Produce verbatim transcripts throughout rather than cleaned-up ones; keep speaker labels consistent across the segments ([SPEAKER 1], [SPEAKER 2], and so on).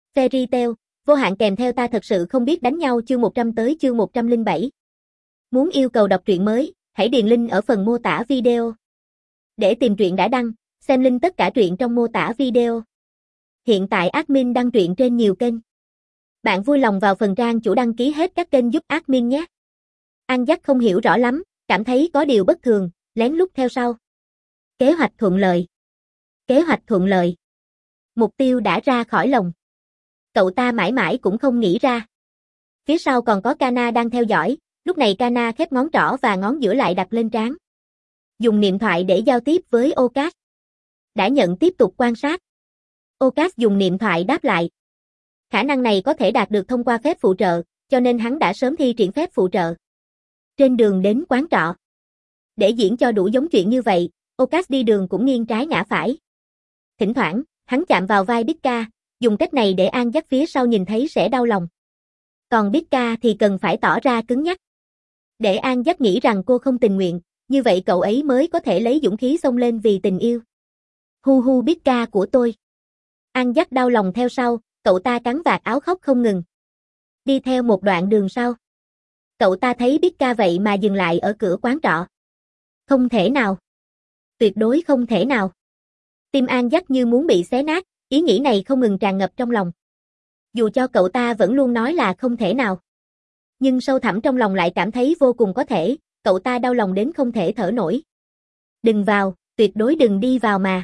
[SPEAKER 1] Fairy Tail, vô hạn kèm theo ta thật sự không biết đánh nhau chương một trăm tới chương một trăm lẻ bảy. Muốn yêu cầu đọc truyện mới, hãy điền link ở phần mô tả video. Để tìm truyện đã đăng, xem link tất cả truyện trong mô tả video. Hiện tại admin đăng truyện trên nhiều kênh. Bạn vui lòng vào phần trang chủ đăng ký hết các kênh giúp admin nhé. An Dắt không hiểu rõ lắm, cảm thấy có điều bất thường, lén lút theo sau. Kế hoạch thuận lợi. Kế hoạch thuận lợi. Mục tiêu đã ra khỏi lồng. Cậu ta mãi mãi cũng không nghĩ ra. Phía sau còn có Kana đang theo dõi, lúc này Kana khép ngón trỏ và ngón giữa lại đặt lên trán. Dùng niệm thoại để giao tiếp với Ocas. Đã nhận tiếp tục quan sát. Ocas dùng niệm thoại đáp lại. Khả năng này có thể đạt được thông qua phép phụ trợ, cho nên hắn đã sớm thi triển phép phụ trợ. Trên đường đến quán trọ. Để diễn cho đủ giống chuyện như vậy, Ocas đi đường cũng nghiêng trái ngã phải. Thỉnh thoảng, hắn chạm vào vai Pika, dùng cách này để An Dắt phía sau nhìn thấy sẽ đau lòng. Còn Pika thì cần phải tỏ ra cứng nhắc. Để An Dắt nghĩ rằng cô không tình nguyện, như vậy cậu ấy mới có thể lấy dũng khí xông lên vì tình yêu. Hu hu Pika của tôi. An Dắt đau lòng theo sau, cậu ta cắn vạt áo khóc không ngừng. Đi theo một đoạn đường sau. Cậu ta thấy Pika vậy mà dừng lại ở cửa quán trọ. Không thể nào. Tuyệt đối không thể nào. Tim An Dắt như muốn bị xé nát, ý nghĩ này không ngừng tràn ngập trong lòng. Dù cho cậu ta vẫn luôn nói là không thể nào. Nhưng sâu thẳm trong lòng lại cảm thấy vô cùng có thể, cậu ta đau lòng đến không thể thở nổi. Đừng vào, tuyệt đối đừng đi vào mà.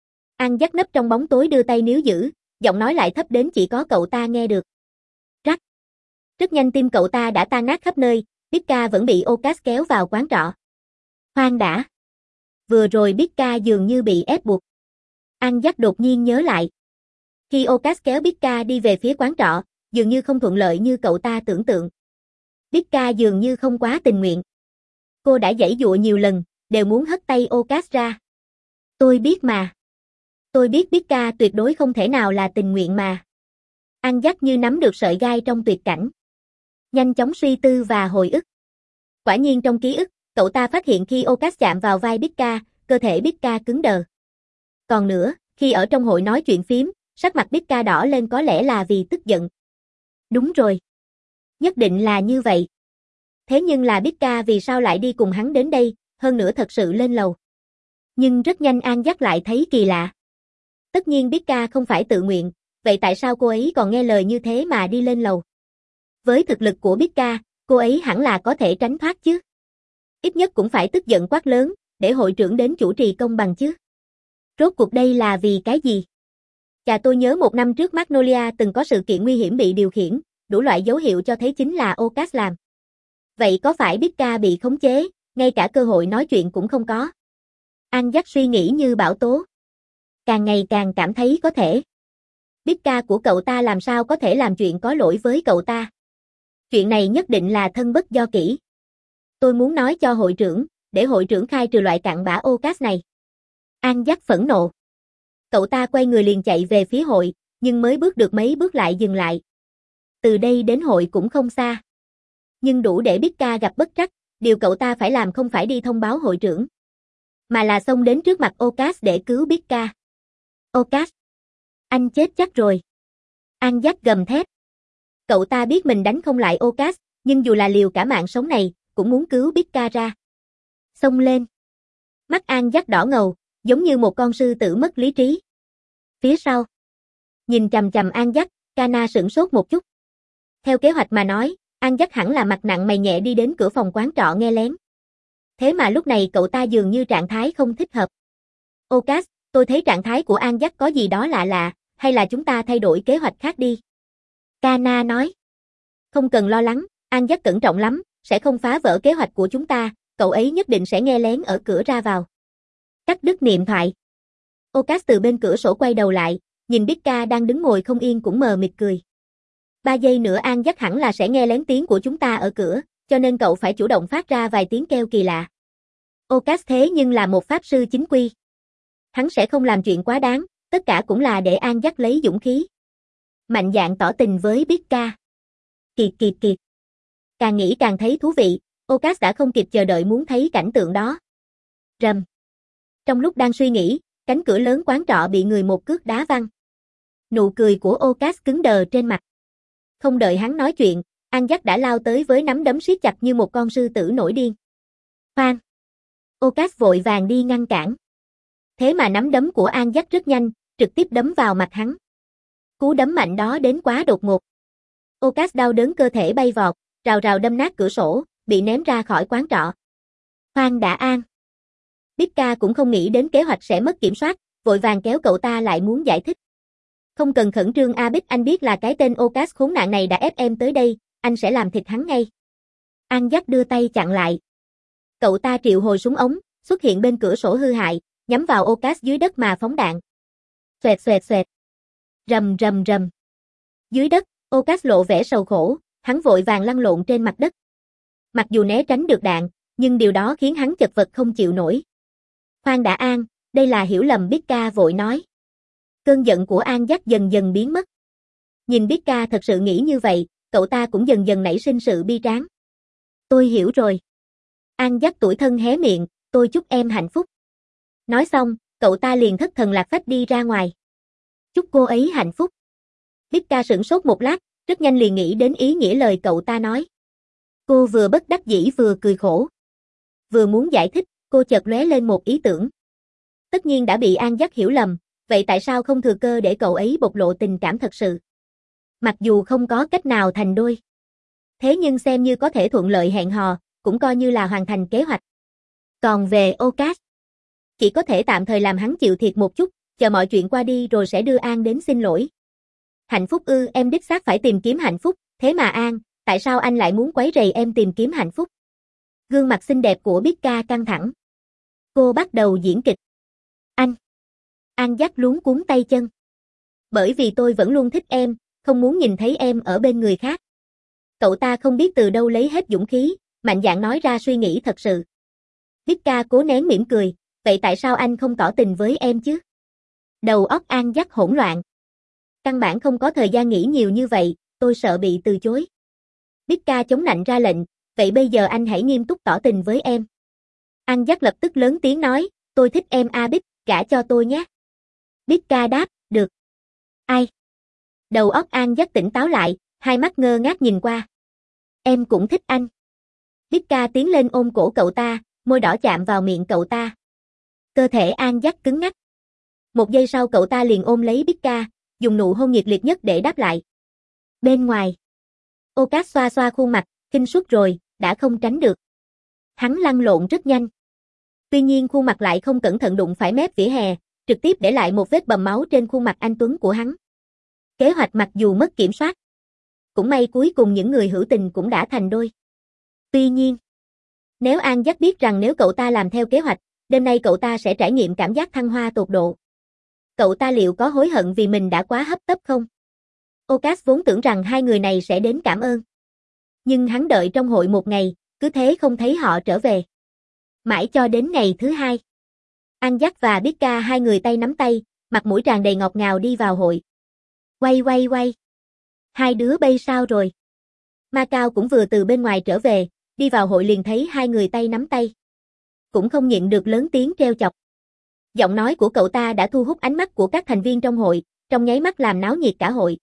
[SPEAKER 1] An Dắt nấp trong bóng tối đưa tay níu giữ, giọng nói lại thấp đến chỉ có cậu ta nghe được. Rắc. Rất nhanh tim cậu ta đã tan nát khắp nơi, Pika vẫn bị Ocas kéo vào quán trọ. Khoan đã. Vừa rồi Pika dường như bị ép buộc. An Dắt đột nhiên nhớ lại. Khi Ocas kéo Pika đi về phía quán trọ, dường như không thuận lợi như cậu ta tưởng tượng. Pika dường như không quá tình nguyện. Cô đã giãy giụa nhiều lần, đều muốn hất tay Ocas ra. Tôi biết mà. Tôi biết Pika tuyệt đối không thể nào là tình nguyện mà. An Dắt như nắm được sợi gai trong tuyệt cảnh. Nhanh chóng suy tư và hồi ức. Quả nhiên trong ký ức, cậu ta phát hiện khi Ocas chạm vào vai Pika, cơ thể Pika cứng đờ. Còn nữa, khi ở trong hội nói chuyện phím, sắc mặt Pika đỏ lên có lẽ là vì tức giận. Đúng rồi. Nhất định là như vậy. Thế nhưng là Pika vì sao lại đi cùng hắn đến đây, hơn nữa thật sự lên lầu. Nhưng rất nhanh An Dắt lại thấy kỳ lạ. Tất nhiên Pika không phải tự nguyện, vậy tại sao cô ấy còn nghe lời như thế mà đi lên lầu? Với thực lực của Pika, cô ấy hẳn là có thể tránh thoát chứ. Ít nhất cũng phải tức giận quát lớn, để hội trưởng đến chủ trì công bằng chứ. Rốt cuộc đây là vì cái gì? Chà, tôi nhớ một năm trước Magnolia từng có sự kiện nguy hiểm bị điều khiển, đủ loại dấu hiệu cho thấy chính là Ocas làm. Vậy có phải Pika bị khống chế, ngay cả cơ hội nói chuyện cũng không có? An Dắt suy nghĩ như bão tố. Càng ngày càng cảm thấy có thể. Pika của cậu ta làm sao có thể làm chuyện có lỗi với cậu ta? Chuyện này nhất định là thân bất do kỹ. Tôi muốn nói cho hội trưởng, để hội trưởng khai trừ loại cặn bã Ocas này. An Dắt phẫn nộ. Cậu ta quay người liền chạy về phía hội, nhưng mới bước được mấy bước lại dừng lại. Từ đây đến hội cũng không xa. Nhưng đủ để Pika gặp bất trắc, điều cậu ta phải làm không phải đi thông báo hội trưởng, mà là xông đến trước mặt Ocas để cứu Pika. Ocas, anh chết chắc rồi. An Dắt gầm thét. Cậu ta biết mình đánh không lại Ocas, nhưng dù là liều cả mạng sống này, cũng muốn cứu Pika ra. Xông lên. Mắt An Dắt đỏ ngầu, giống như một con sư tử mất lý trí. Phía sau. Nhìn chằm chằm An Dắt, Kana sửng sốt một chút. Theo kế hoạch mà nói, An Dắt hẳn là mặt nặng mày nhẹ đi đến cửa phòng quán trọ nghe lén. Thế mà lúc này cậu ta dường như trạng thái không thích hợp. Ocas, tôi thấy trạng thái của An Dắt có gì đó lạ lạ, hay là chúng ta thay đổi kế hoạch khác đi? Kana nói. Không cần lo lắng, An Dắt cẩn trọng lắm, sẽ không phá vỡ kế hoạch của chúng ta, cậu ấy nhất định sẽ nghe lén ở cửa ra vào. Cắt đứt niệm thoại. Ocas từ bên cửa sổ quay đầu lại, nhìn Pika đang đứng ngồi không yên cũng mờ mịt cười. Ba giây nữa An Dắt hẳn là sẽ nghe lén tiếng của chúng ta ở cửa, cho nên cậu phải chủ động phát ra vài tiếng kêu kỳ lạ. Ocas thế nhưng là một pháp sư chính quy. Hắn sẽ không làm chuyện quá đáng, tất cả cũng là để An Dắt lấy dũng khí. Mạnh dạn tỏ tình với Pika. Kiệt kiệt kiệt. Càng nghĩ càng thấy thú vị, Ocas đã không kịp chờ đợi muốn thấy cảnh tượng đó. Rầm. Trong lúc đang suy nghĩ, cánh cửa lớn quán trọ bị người một cước đá văng. Nụ cười của Ocas cứng đờ trên mặt. Không đợi hắn nói chuyện, An Dắt đã lao tới với nắm đấm siết chặt như một con sư tử nổi điên. Khoan! Ocas vội vàng đi ngăn cản. Thế mà nắm đấm của An Dắt rất nhanh, trực tiếp đấm vào mặt hắn. Cú đấm mạnh đó đến quá đột ngột. Ocas đau đớn cơ thể bay vọt, rào rào đâm nát cửa sổ, bị ném ra khỏi quán trọ. Khoan đã An! Pika cũng không nghĩ đến kế hoạch sẽ mất kiểm soát, vội vàng kéo cậu ta lại muốn giải thích. Không cần khẩn trương A Bích, anh biết là cái tên Ocas khốn nạn này đã ép em tới đây, anh sẽ làm thịt hắn ngay. An Dắt đưa tay chặn lại. Cậu ta triệu hồi súng ống, xuất hiện bên cửa sổ hư hại, nhắm vào Ocas dưới đất mà phóng đạn. Xoẹt xoẹt xoẹt. Rầm rầm rầm. Dưới đất, Ocas lộ vẻ sầu khổ, hắn vội vàng lăn lộn trên mặt đất. Mặc dù né tránh được đạn, nhưng điều đó khiến hắn chật vật không chịu nổi. Khoan đã An, đây là hiểu lầm, Pika vội nói. Cơn giận của An Dắt dần dần biến mất. Nhìn Pika thật sự nghĩ như vậy, cậu ta cũng dần dần nảy sinh sự bi tráng. Tôi hiểu rồi. An Dắt tủi thân hé miệng, tôi chúc em hạnh phúc. Nói xong, cậu ta liền thất thần lạc phách đi ra ngoài. Chúc cô ấy hạnh phúc. Pika sửng sốt một lát, rất nhanh liền nghĩ đến ý nghĩa lời cậu ta nói. Cô vừa bất đắc dĩ vừa cười khổ. Vừa muốn giải thích, cô chợt lóe lên một ý tưởng. Tất nhiên đã bị An Dắt hiểu lầm, vậy tại sao không thừa cơ để cậu ấy bộc lộ tình cảm thật sự? Mặc dù không có cách nào thành đôi. Thế nhưng xem như có thể thuận lợi hẹn hò, cũng coi như là hoàn thành kế hoạch. Còn về Ocas, chỉ có thể tạm thời làm hắn chịu thiệt một chút, chờ mọi chuyện qua đi rồi sẽ đưa An đến xin lỗi. Hạnh phúc ư? Em đích xác phải tìm kiếm hạnh phúc, thế mà An, tại sao anh lại muốn quấy rầy em tìm kiếm hạnh phúc? Gương mặt xinh đẹp của Pika căng thẳng. Cô bắt đầu diễn kịch. Anh. An Dắt luống cuống tay chân. Bởi vì tôi vẫn luôn thích em, không muốn nhìn thấy em ở bên người khác. Cậu ta không biết từ đâu lấy hết dũng khí, mạnh dạn nói ra suy nghĩ thật sự. Pika cố nén mỉm cười, vậy tại sao anh không tỏ tình với em chứ? Đầu óc An Dắt hỗn loạn. Căn bản không có thời gian nghĩ nhiều như vậy, tôi sợ bị từ chối. Pika chống nạnh ra lệnh, vậy bây giờ anh hãy nghiêm túc tỏ tình với em. An Dắt lập tức lớn tiếng nói, tôi thích em A Bích, gả cho tôi nhé. Pika đáp, được. Ai? Đầu óc An Dắt tỉnh táo lại, hai mắt ngơ ngác nhìn qua. Em cũng thích anh. Pika tiến lên ôm cổ cậu ta, môi đỏ chạm vào miệng cậu ta. Cơ thể An Dắt cứng ngắc. Một giây sau cậu ta liền ôm lấy Pika, dùng nụ hôn nhiệt liệt nhất để đáp lại. Bên ngoài, Ocas xoa xoa khuôn mặt, kinh suốt rồi, đã không tránh được. Hắn lăn lộn rất nhanh. Tuy nhiên khuôn mặt lại không cẩn thận đụng phải mép vỉa hè, trực tiếp để lại một vết bầm máu trên khuôn mặt anh tuấn của hắn. Kế hoạch mặc dù mất kiểm soát. Cũng may cuối cùng những người hữu tình cũng đã thành đôi. Tuy nhiên, nếu An Dắt biết rằng nếu cậu ta làm theo kế hoạch, đêm nay cậu ta sẽ trải nghiệm cảm giác thăng hoa tột độ. Cậu ta liệu có hối hận vì mình đã quá hấp tấp không? Ocas vốn tưởng rằng hai người này sẽ đến cảm ơn. Nhưng hắn đợi trong hội một ngày, cứ thế không thấy họ trở về. Mãi cho đến ngày thứ hai. An Dắt và Pika hai người tay nắm tay, mặt mũi tràn đầy ngọt ngào đi vào hội. Quay quay quay. Hai đứa bay sao rồi? Macao cũng vừa từ bên ngoài trở về, đi vào hội liền thấy hai người tay nắm tay. Cũng không nhịn được lớn tiếng trêu chọc. Giọng nói của cậu ta đã thu hút ánh mắt của các thành viên trong hội, trong nháy mắt làm náo nhiệt cả hội.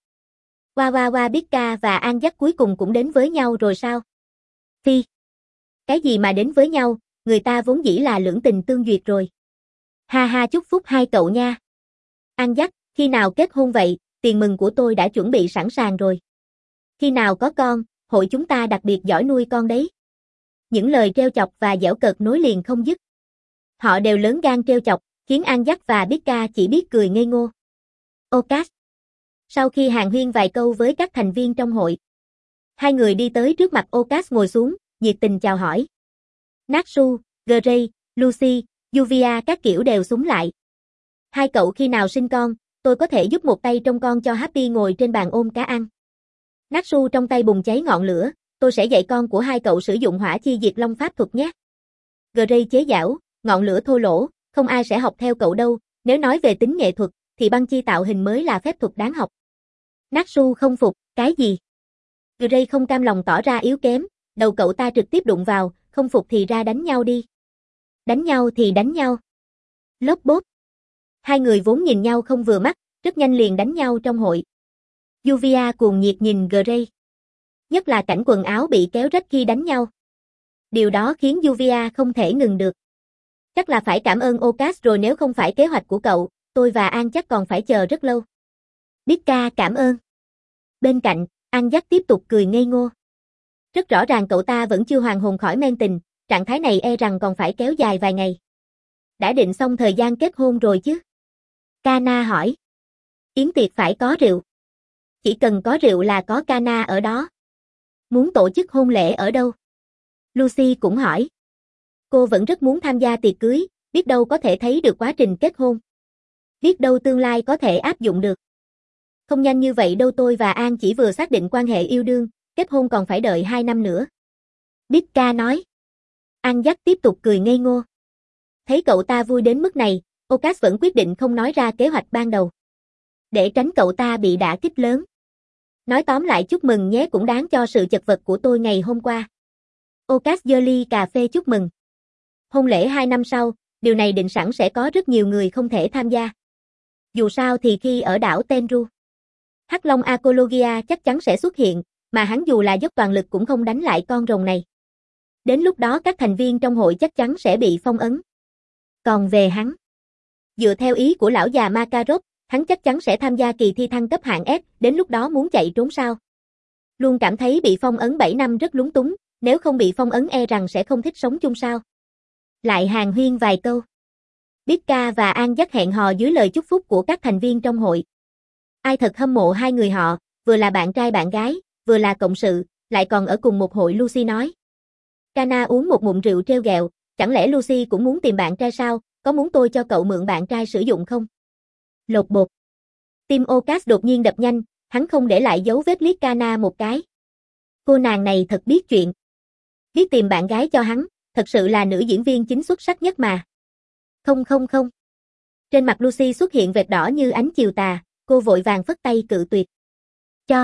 [SPEAKER 1] Wa wa wa, Pika và An Dắt cuối cùng cũng đến với nhau rồi sao? Phi. Cái gì mà đến với nhau, người ta vốn dĩ là lưỡng tình tương duyệt rồi. Ha ha, chúc phúc hai cậu nha. An Dắt, khi nào kết hôn vậy, tiền mừng của tôi đã chuẩn bị sẵn sàng rồi. Khi nào có con, hội chúng ta đặc biệt giỏi nuôi con đấy. Những lời trêu chọc và giễu cợt nối liền không dứt. Họ đều lớn gan trêu chọc, khiến An Dắt và Pika chỉ biết cười ngây ngô. Ocas. Sau khi hàn huyên vài câu với các thành viên trong hội, hai người đi tới trước mặt Ocas ngồi xuống, nhiệt tình chào hỏi. Natsu, Gray, Lucy, Yuvia các kiểu đều súng lại. Hai cậu khi nào sinh con, tôi có thể giúp một tay trông con cho Happy ngồi trên bàn ôm cá ăn. Natsu trong tay bùng cháy ngọn lửa, tôi sẽ dạy con của hai cậu sử dụng hỏa chi diệt long pháp thuật nhé. Gray chế giễu, ngọn lửa thô lỗ, không ai sẽ học theo cậu đâu, nếu nói về tính nghệ thuật, thì băng chi tạo hình mới là phép thuật đáng học. Natsu không phục, cái gì? Gray không cam lòng tỏ ra yếu kém, đầu cậu ta trực tiếp đụng vào, không phục thì ra đánh nhau đi. Đánh nhau thì đánh nhau. Lốp bốp. Hai người vốn nhìn nhau không vừa mắt, Rất nhanh liền đánh nhau trong hội. Yuvia cuồng nhiệt nhìn Gray. Nhất là cảnh quần áo bị kéo rách khi đánh nhau. Điều đó khiến Yuvia không thể ngừng được. Chắc là phải cảm ơn Ocas rồi, nếu không phải kế hoạch của cậu, tôi và An chắc còn phải chờ rất lâu. Pika cảm ơn. Bên cạnh, An dắt tiếp tục cười ngây ngô. Rất rõ ràng cậu ta vẫn chưa hoàn hồn khỏi men tình, trạng thái này e rằng còn phải kéo dài vài ngày. Đã định xong thời gian kết hôn rồi chứ? Kana hỏi. Yến tiệc phải có rượu. Chỉ cần có rượu là có Kana ở đó. Muốn tổ chức hôn lễ ở đâu? Lucy cũng hỏi. Cô vẫn rất muốn tham gia tiệc cưới, biết đâu có thể thấy được quá trình kết hôn. Biết đâu tương lai có thể áp dụng được. Không nhanh như vậy đâu, tôi và An chỉ vừa xác định quan hệ yêu đương, kết hôn còn phải đợi hai năm nữa. Pika nói. An dắt tiếp tục cười ngây ngô. Thấy cậu ta vui đến mức này, Ocas vẫn quyết định không nói ra kế hoạch ban đầu. Để tránh cậu ta bị đả kích lớn. Nói tóm lại chúc mừng nhé, cũng đáng cho sự chật vật của tôi ngày hôm qua. Ocas giơ ly cà phê chúc mừng. Hôn lễ hai năm sau, điều này định sẵn sẽ có rất nhiều người không thể tham gia. Dù sao thì khi ở đảo Tenru, Hắc Long Apologia chắc chắn sẽ xuất hiện, mà hắn dù là dốc toàn lực cũng không đánh lại con rồng này. Đến lúc đó các thành viên trong hội chắc chắn sẽ bị phong ấn. Còn về hắn, dựa theo ý của lão già Makarov, hắn chắc chắn sẽ tham gia kỳ thi thăng cấp hạng S, đến lúc đó muốn chạy trốn sao? Luôn cảm thấy bị phong ấn bảy năm rất lúng túng, nếu không bị phong ấn e rằng sẽ không thích sống chung sao. Lại hàn huyên vài câu. Pika và An dắt hẹn hò dưới lời chúc phúc của các thành viên trong hội. Ai thật hâm mộ hai người họ, vừa là bạn trai bạn gái, vừa là cộng sự, lại còn ở cùng một hội. Lucy nói. Kana uống một ngụm rượu trêu ghẹo, chẳng lẽ Lucy cũng muốn tìm bạn trai sao, có muốn tôi cho cậu mượn bạn trai sử dụng không? Lột bột. Tim Ocas đột nhiên đập nhanh, hắn không để lại dấu vết liếc Kana một cái. Cô nàng này thật biết chuyện. Biết tìm bạn gái cho hắn, thật sự là nữ diễn viên chính xuất sắc nhất mà. Không không không. Trên mặt Lucy xuất hiện vệt đỏ như ánh chiều tà, cô vội vàng phất tay cự tuyệt. Cho.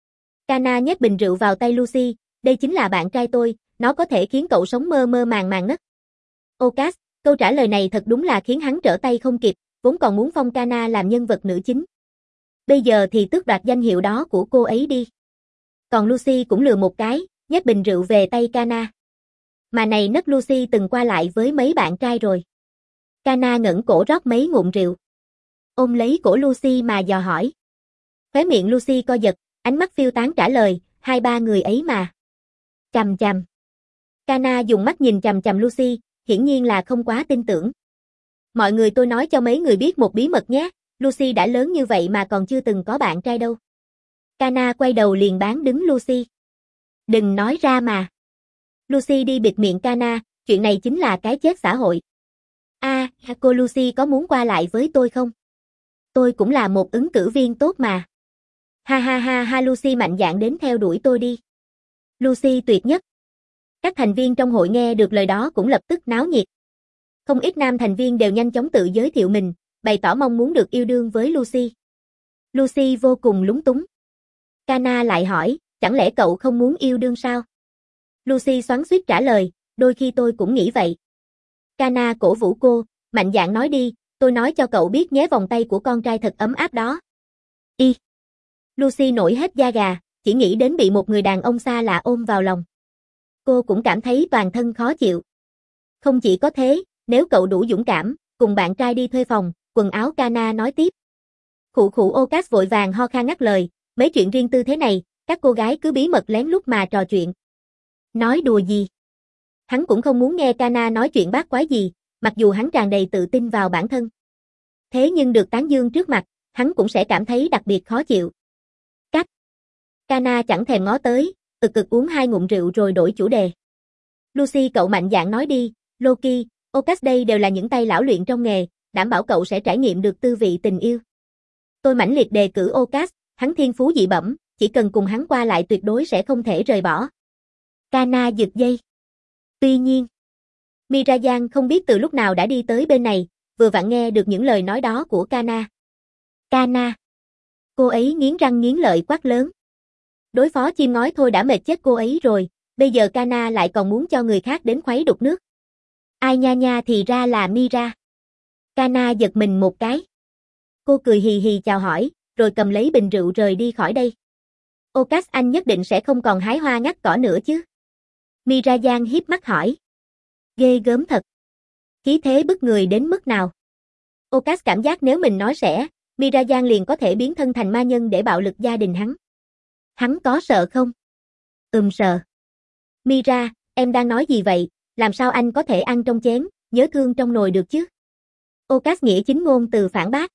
[SPEAKER 1] Kana nhét bình rượu vào tay Lucy, đây chính là bạn trai tôi, nó có thể khiến cậu sống mơ mơ màng màng ngất. Ocas, câu trả lời này thật đúng là khiến hắn trở tay không kịp, vốn còn muốn phong Kana làm nhân vật nữ chính. Bây giờ thì tước đoạt danh hiệu đó của cô ấy đi. Còn Lucy cũng lừa một cái, nhét bình rượu về tay Kana. Mà này nấc Lucy từng qua lại với mấy bạn trai rồi. Kana ngẩng cổ rót mấy ngụm rượu. Ôm lấy cổ Lucy mà dò hỏi. Khóe miệng Lucy co giật, ánh mắt phiêu tán trả lời, hai ba người ấy mà. Chằm chằm. Kana dùng mắt nhìn chằm chằm Lucy, hiển nhiên là không quá tin tưởng. Mọi người, tôi nói cho mấy người biết một bí mật nhé, Lucy đã lớn như vậy mà còn chưa từng có bạn trai đâu. Kana quay đầu liền bán đứng Lucy. Đừng nói ra mà. Lucy đi bịt miệng Kana, chuyện này chính là cái chết xã hội. À, cô Lucy có muốn qua lại với tôi không? Tôi cũng là một ứng cử viên tốt mà. Ha ha ha ha, Lucy mạnh dạn đến theo đuổi tôi đi. Lucy tuyệt nhất. Các thành viên trong hội nghe được lời đó cũng lập tức náo nhiệt. Không ít nam thành viên đều nhanh chóng tự giới thiệu mình, bày tỏ mong muốn được yêu đương với Lucy. Lucy vô cùng lúng túng. Kana lại hỏi, chẳng lẽ cậu không muốn yêu đương sao? Lucy xoắn xuýt trả lời, đôi khi tôi cũng nghĩ vậy. Kana cổ vũ cô, mạnh dạn nói đi, tôi nói cho cậu biết nhé, vòng tay của con trai thật ấm áp đó. Y. Lucy nổi hết da gà, chỉ nghĩ đến bị một người đàn ông xa lạ ôm vào lòng. Cô cũng cảm thấy toàn thân khó chịu. Không chỉ có thế, nếu cậu đủ dũng cảm, cùng bạn trai đi thuê phòng, quần áo. Kana nói tiếp. Khụ khụ. Ocas vội vàng ho khan ngắt lời, mấy chuyện riêng tư thế này, các cô gái cứ bí mật lén lút mà trò chuyện. Nói đùa gì? Hắn cũng không muốn nghe Kana nói chuyện bát quái gì, mặc dù hắn tràn đầy tự tin vào bản thân. Thế nhưng được tán dương trước mặt, hắn cũng sẽ cảm thấy đặc biệt khó chịu. Cách. Kana chẳng thèm ngó tới, ực ực uống hai ngụm rượu rồi đổi chủ đề. Lucy, cậu mạnh dạn nói đi, Loki, Ocas đây đều là những tay lão luyện trong nghề, đảm bảo cậu sẽ trải nghiệm được tư vị tình yêu. Tôi mãnh liệt đề cử Ocas, hắn thiên phú dị bẩm, chỉ cần cùng hắn qua lại tuyệt đối sẽ không thể rời bỏ. Kana giật dây. Tuy nhiên, Mirayan không biết từ lúc nào đã đi tới bên này, vừa vặn nghe được những lời nói đó của Kana. Kana. Cô ấy nghiến răng nghiến lợi quát lớn. Đối phó chim ngói thôi đã mệt chết cô ấy rồi, bây giờ Kana lại còn muốn cho người khác đến khuấy đục nước. Ai nha nha, thì ra là Mira. Kana giật mình một cái. Cô cười hì hì chào hỏi, rồi cầm lấy bình rượu rời đi khỏi đây. Ocas, anh nhất định sẽ không còn hái hoa ngắt cỏ nữa chứ? Mirayan hiếp mắt hỏi. Ghê gớm thật. Khí thế bức người đến mức nào? Ocas cảm giác nếu mình nói sẽ, Mirayan liền có thể biến thân thành ma nhân để bạo lực gia đình hắn. Hắn có sợ không? Ừm sợ. Mira, em đang nói gì vậy? Làm sao anh có thể ăn trong chén, nhớ thương trong nồi được chứ? Ocas nghĩa chính ngôn từ phản bác.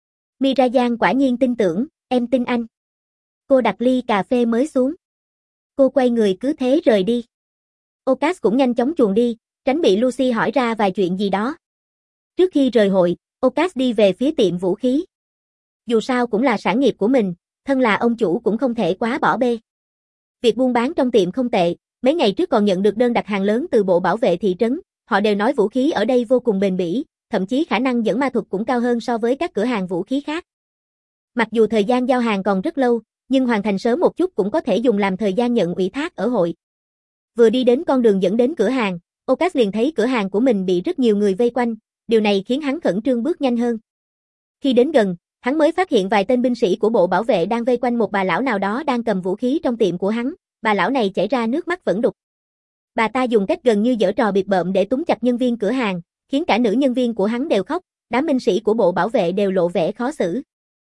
[SPEAKER 1] Mirayan quả nhiên tin tưởng, em tin anh. Cô đặt ly cà phê mới xuống. Cô quay người cứ thế rời đi. Ocas cũng nhanh chóng chuồn đi, tránh bị Lucy hỏi ra vài chuyện gì đó. Trước khi rời hội, Ocas đi về phía tiệm vũ khí. Dù sao cũng là sản nghiệp của mình, thân là ông chủ cũng không thể quá bỏ bê. Việc buôn bán trong tiệm không tệ, mấy ngày trước còn nhận được đơn đặt hàng lớn từ bộ bảo vệ thị trấn, họ đều nói vũ khí ở đây vô cùng bền bỉ, thậm chí khả năng dẫn ma thuật cũng cao hơn so với các cửa hàng vũ khí khác. Mặc dù thời gian giao hàng còn rất lâu, nhưng hoàn thành sớm một chút cũng có thể dùng làm thời gian nhận ủy thác ở hội. Vừa đi đến con đường dẫn đến cửa hàng, Ocas liền thấy cửa hàng của mình bị rất nhiều người vây quanh, điều này khiến hắn khẩn trương bước nhanh hơn. Khi đến gần, hắn mới phát hiện vài tên binh sĩ của bộ bảo vệ đang vây quanh một bà lão nào đó đang cầm vũ khí trong tiệm của hắn, bà lão này chảy ra nước mắt vẫn đục. Bà ta dùng cách gần như giở trò bịp bợm để túm chặt nhân viên cửa hàng, khiến cả nữ nhân viên của hắn đều khóc, đám binh sĩ của bộ bảo vệ đều lộ vẻ khó xử.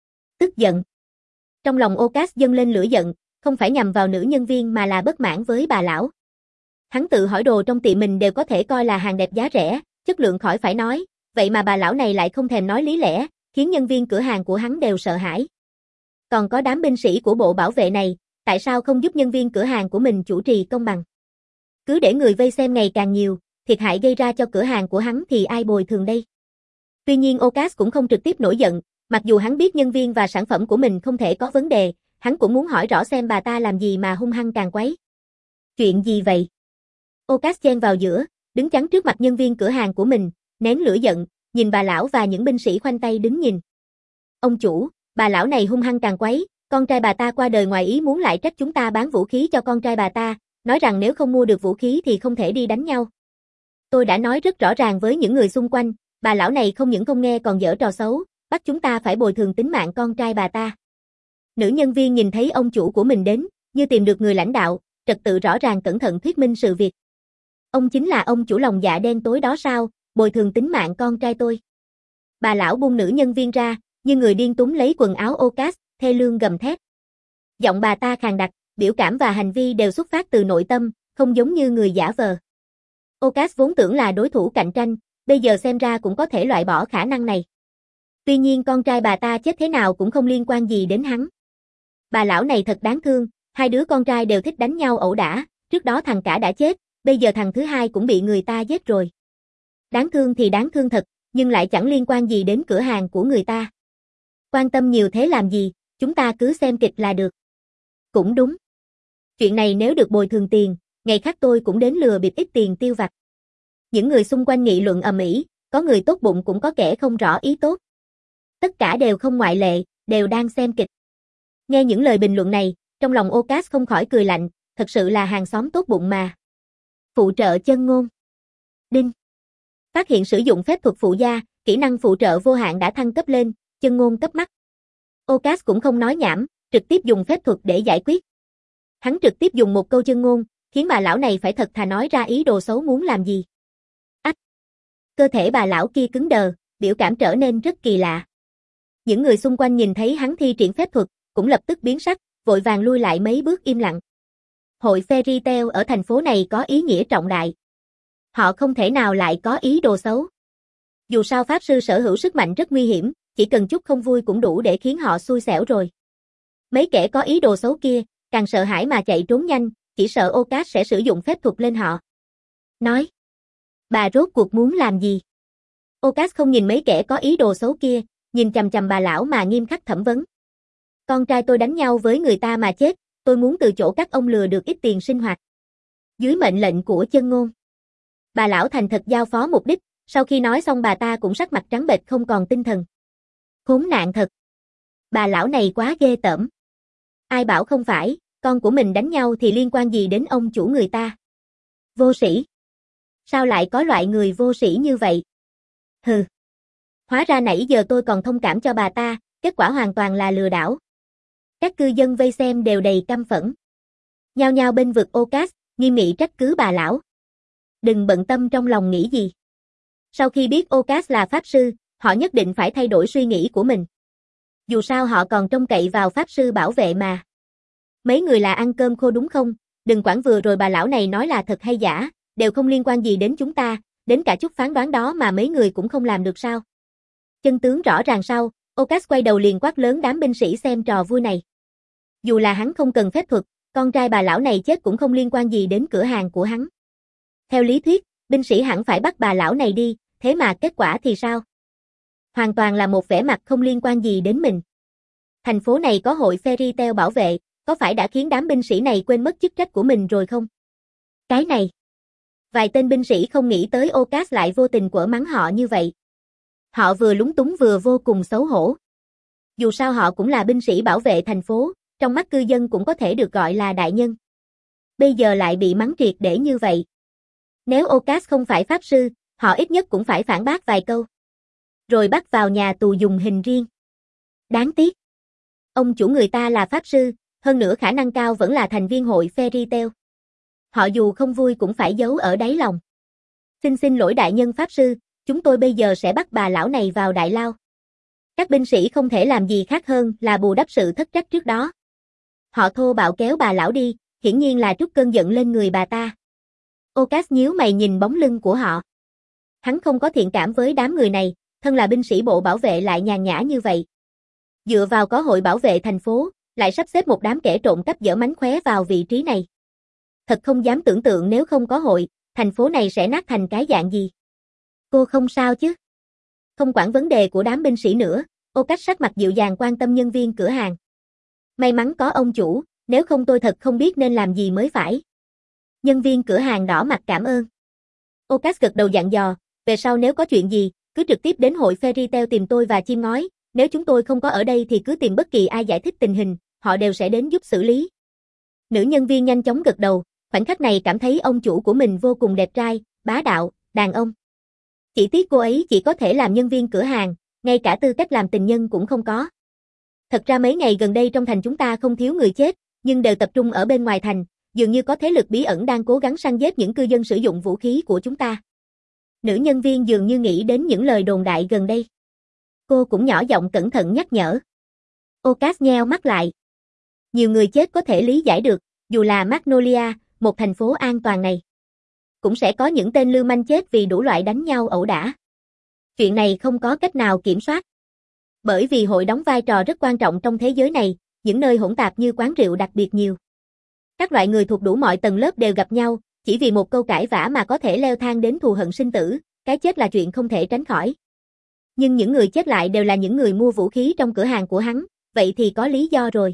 [SPEAKER 1] Tức giận. Trong lòng Ocas dâng lên lửa giận, không phải nhằm vào nữ nhân viên mà là bất mãn với bà lão. Hắn tự hỏi đồ trong tiệm mình đều có thể coi là hàng đẹp giá rẻ, chất lượng khỏi phải nói, vậy mà bà lão này lại không thèm nói lý lẽ, khiến nhân viên cửa hàng của hắn đều sợ hãi. Còn có đám binh sĩ của bộ bảo vệ này, tại sao không giúp nhân viên cửa hàng của mình chủ trì công bằng? Cứ để người vây xem ngày càng nhiều, thiệt hại gây ra cho cửa hàng của hắn thì ai bồi thường đây? Tuy nhiên Ocas cũng không trực tiếp nổi giận, mặc dù hắn biết nhân viên và sản phẩm của mình không thể có vấn đề, hắn cũng muốn hỏi rõ xem bà ta làm gì mà hung hăng càng quấy. Chuyện gì vậy? Ocas chen vào giữa, đứng chắn trước mặt nhân viên cửa hàng của mình, nén lửa giận, nhìn bà lão và những binh sĩ khoanh tay đứng nhìn. Ông chủ, bà lão này hung hăng càng quấy, con trai bà ta qua đời ngoài ý muốn lại trách chúng ta bán vũ khí cho con trai bà ta, nói rằng nếu không mua được vũ khí thì không thể đi đánh nhau. Tôi đã nói rất rõ ràng với những người xung quanh, bà lão này không những không nghe còn giở trò xấu, bắt chúng ta phải bồi thường tính mạng con trai bà ta. Nữ nhân viên nhìn thấy ông chủ của mình đến, như tìm được người lãnh đạo, trật tự rõ ràng cẩn thận thuyết minh sự việc. Ông chính là ông chủ lòng dạ đen tối đó sao, bồi thường tính mạng con trai tôi. Bà lão buông nữ nhân viên ra, như người điên túm lấy quần áo Ocas, thê lương gầm thét. Giọng bà ta khàn đặc, biểu cảm và hành vi đều xuất phát từ nội tâm, không giống như người giả vờ. Ocas vốn tưởng là đối thủ cạnh tranh, bây giờ xem ra cũng có thể loại bỏ khả năng này. Tuy nhiên con trai bà ta chết thế nào cũng không liên quan gì đến hắn. Bà lão này thật đáng thương, hai đứa con trai đều thích đánh nhau ẩu đả, trước đó thằng cả đã chết, bây giờ thằng thứ hai cũng bị người ta giết rồi. Đáng thương thì đáng thương thật, nhưng lại chẳng liên quan gì đến cửa hàng của người ta. Quan tâm nhiều thế làm gì, chúng ta cứ xem kịch là được. Cũng đúng. Chuyện này nếu được bồi thường tiền, ngày khác tôi cũng đến lừa bịp ít tiền tiêu vặt. Những người xung quanh nghị luận ầm ĩ, có người tốt bụng cũng có kẻ không rõ ý tốt. Tất cả đều không ngoại lệ, đều đang xem kịch. Nghe những lời bình luận này, trong lòng Ocas không khỏi cười lạnh, thật sự là hàng xóm tốt bụng mà. Phụ trợ chân ngôn. Đinh. Phát hiện sử dụng phép thuật phụ gia, kỹ năng phụ trợ vô hạn đã thăng cấp lên, chân ngôn cấp mắt. Ocas cũng không nói nhảm, trực tiếp dùng phép thuật để giải quyết. Hắn trực tiếp dùng một câu chân ngôn, khiến bà lão này phải thật thà nói ra ý đồ xấu muốn làm gì. Ách! Cơ thể bà lão kia cứng đờ, biểu cảm trở nên rất kỳ lạ. Những người xung quanh nhìn thấy hắn thi triển phép thuật, cũng lập tức biến sắc, vội vàng lui lại mấy bước im lặng. Hội Fairy Tail ở thành phố này có ý nghĩa trọng đại. Họ không thể nào lại có ý đồ xấu. Dù sao pháp sư sở hữu sức mạnh rất nguy hiểm, chỉ cần chút không vui cũng đủ để khiến họ xui xẻo rồi. Mấy kẻ có ý đồ xấu kia, càng sợ hãi mà chạy trốn nhanh, chỉ sợ Ocas sẽ sử dụng phép thuật lên họ. Nói, bà rốt cuộc muốn làm gì? Ocas không nhìn mấy kẻ có ý đồ xấu kia, nhìn chằm chằm bà lão mà nghiêm khắc thẩm vấn. Con trai tôi đánh nhau với người ta mà chết, tôi muốn từ chỗ các ông lừa được ít tiền sinh hoạt. Dưới mệnh lệnh của chân ngôn. Bà lão thành thật giao phó mục đích, sau khi nói xong bà ta cũng sắc mặt trắng bệch không còn tinh thần. Khốn nạn thật. Bà lão này quá ghê tởm. Ai bảo không phải, con của mình đánh nhau thì liên quan gì đến ông chủ người ta? Vô sĩ. Sao lại có loại người vô sĩ như vậy? Hừ. Hóa ra nãy giờ tôi còn thông cảm cho bà ta, kết quả hoàn toàn là lừa đảo. Các cư dân vây xem đều đầy căm phẫn. Nhao nhao bên vực Ocas, nghiêm nghị trách cứ bà lão. Đừng bận tâm trong lòng nghĩ gì. Sau khi biết Ocas là pháp sư, họ nhất định phải thay đổi suy nghĩ của mình. Dù sao họ còn trông cậy vào pháp sư bảo vệ mà. Mấy người là ăn cơm khô đúng không? Đừng quản vừa rồi bà lão này nói là thật hay giả, đều không liên quan gì đến chúng ta, đến cả chút phán đoán đó mà mấy người cũng không làm được sao? Chân tướng rõ ràng sau, Ocas quay đầu liền quát lớn đám binh sĩ xem trò vui này. Dù là hắn không cần phép thuật, con trai bà lão này chết cũng không liên quan gì đến cửa hàng của hắn. Theo lý thuyết, binh sĩ hẳn phải bắt bà lão này đi, thế mà kết quả thì sao? Hoàn toàn là một vẻ mặt không liên quan gì đến mình. Thành phố này có hội Fairy Tail bảo vệ, có phải đã khiến đám binh sĩ này quên mất chức trách của mình rồi không? Cái này. Vài tên binh sĩ không nghĩ tới Ocas lại vô tình quở mắng họ như vậy. Họ vừa lúng túng vừa vô cùng xấu hổ. Dù sao họ cũng là binh sĩ bảo vệ thành phố, trong mắt cư dân cũng có thể được gọi là đại nhân. Bây giờ lại bị mắng triệt để như vậy. Nếu Ocas không phải pháp sư, họ ít nhất cũng phải phản bác vài câu. Rồi bắt vào nhà tù dùng hình riêng. Đáng tiếc. Ông chủ người ta là pháp sư, hơn nữa khả năng cao vẫn là thành viên hội Fairy Tail. Họ dù không vui cũng phải giấu ở đáy lòng. Xin xin lỗi đại nhân pháp sư, chúng tôi bây giờ sẽ bắt bà lão này vào đại lao. Các binh sĩ không thể làm gì khác hơn là bù đắp sự thất trách trước đó. Họ thô bạo kéo bà lão đi, hiển nhiên là trút cơn giận lên người bà ta. Ocas nhíu mày nhìn bóng lưng của họ. Hắn không có thiện cảm với đám người này, thân là binh sĩ bộ bảo vệ lại nhàn nhã như vậy. Dựa vào có hội bảo vệ thành phố, lại sắp xếp một đám kẻ trộm cắp dở mánh khóe vào vị trí này. Thật không dám tưởng tượng nếu không có hội, thành phố này sẽ nát thành cái dạng gì. Cô không sao chứ? Không quản vấn đề của đám binh sĩ nữa, Ocas sắc mặt dịu dàng quan tâm nhân viên cửa hàng. May mắn có ông chủ, nếu không tôi thật không biết nên làm gì mới phải. Nhân viên cửa hàng đỏ mặt cảm ơn. Ocas gật đầu dặn dò, về sau nếu có chuyện gì, cứ trực tiếp đến hội Fairy Tail tìm tôi và chim ngói, nếu chúng tôi không có ở đây thì cứ tìm bất kỳ ai giải thích tình hình, họ đều sẽ đến giúp xử lý. Nữ nhân viên nhanh chóng gật đầu, khoảnh khắc này cảm thấy ông chủ của mình vô cùng đẹp trai, bá đạo, đàn ông. Chỉ tiếc cô ấy chỉ có thể làm nhân viên cửa hàng, ngay cả tư cách làm tình nhân cũng không có. Thật ra mấy ngày gần đây trong thành chúng ta không thiếu người chết, nhưng đều tập trung ở bên ngoài thành, dường như có thế lực bí ẩn đang cố gắng săn giết những cư dân sử dụng vũ khí của chúng ta. Nữ nhân viên dường như nghĩ đến những lời đồn đại gần đây. Cô cũng nhỏ giọng cẩn thận nhắc nhở. Ocas nheo mắt lại. Nhiều người chết có thể lý giải được, dù là Magnolia, một thành phố an toàn này. Cũng sẽ có những tên lưu manh chết vì đủ loại đánh nhau ẩu đả. Chuyện này không có cách nào kiểm soát. Bởi vì hội đóng vai trò rất quan trọng trong thế giới này, những nơi hỗn tạp như quán rượu đặc biệt nhiều. Các loại người thuộc đủ mọi tầng lớp đều gặp nhau, chỉ vì một câu cãi vã mà có thể leo thang đến thù hận sinh tử, cái chết là chuyện không thể tránh khỏi. Nhưng những người chết lại đều là những người mua vũ khí trong cửa hàng của hắn, vậy thì có lý do rồi.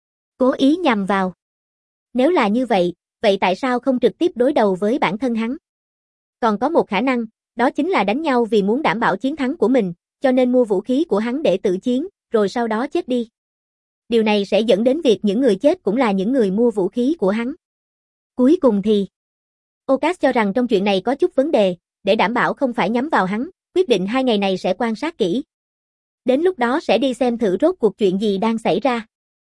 [SPEAKER 1] Cố ý nhằm vào. Nếu là như vậy, vậy tại sao không trực tiếp đối đầu với bản thân hắn? Còn có một khả năng, đó chính là đánh nhau vì muốn đảm bảo chiến thắng của mình, cho nên mua vũ khí của hắn để tự chiến, rồi sau đó chết đi. Điều này sẽ dẫn đến việc những người chết cũng là những người mua vũ khí của hắn. Cuối cùng thì, Ocas cho rằng trong chuyện này có chút vấn đề, để đảm bảo không phải nhắm vào hắn, quyết định hai ngày này sẽ quan sát kỹ. Đến lúc đó sẽ đi xem thử rốt cuộc chuyện gì đang xảy ra.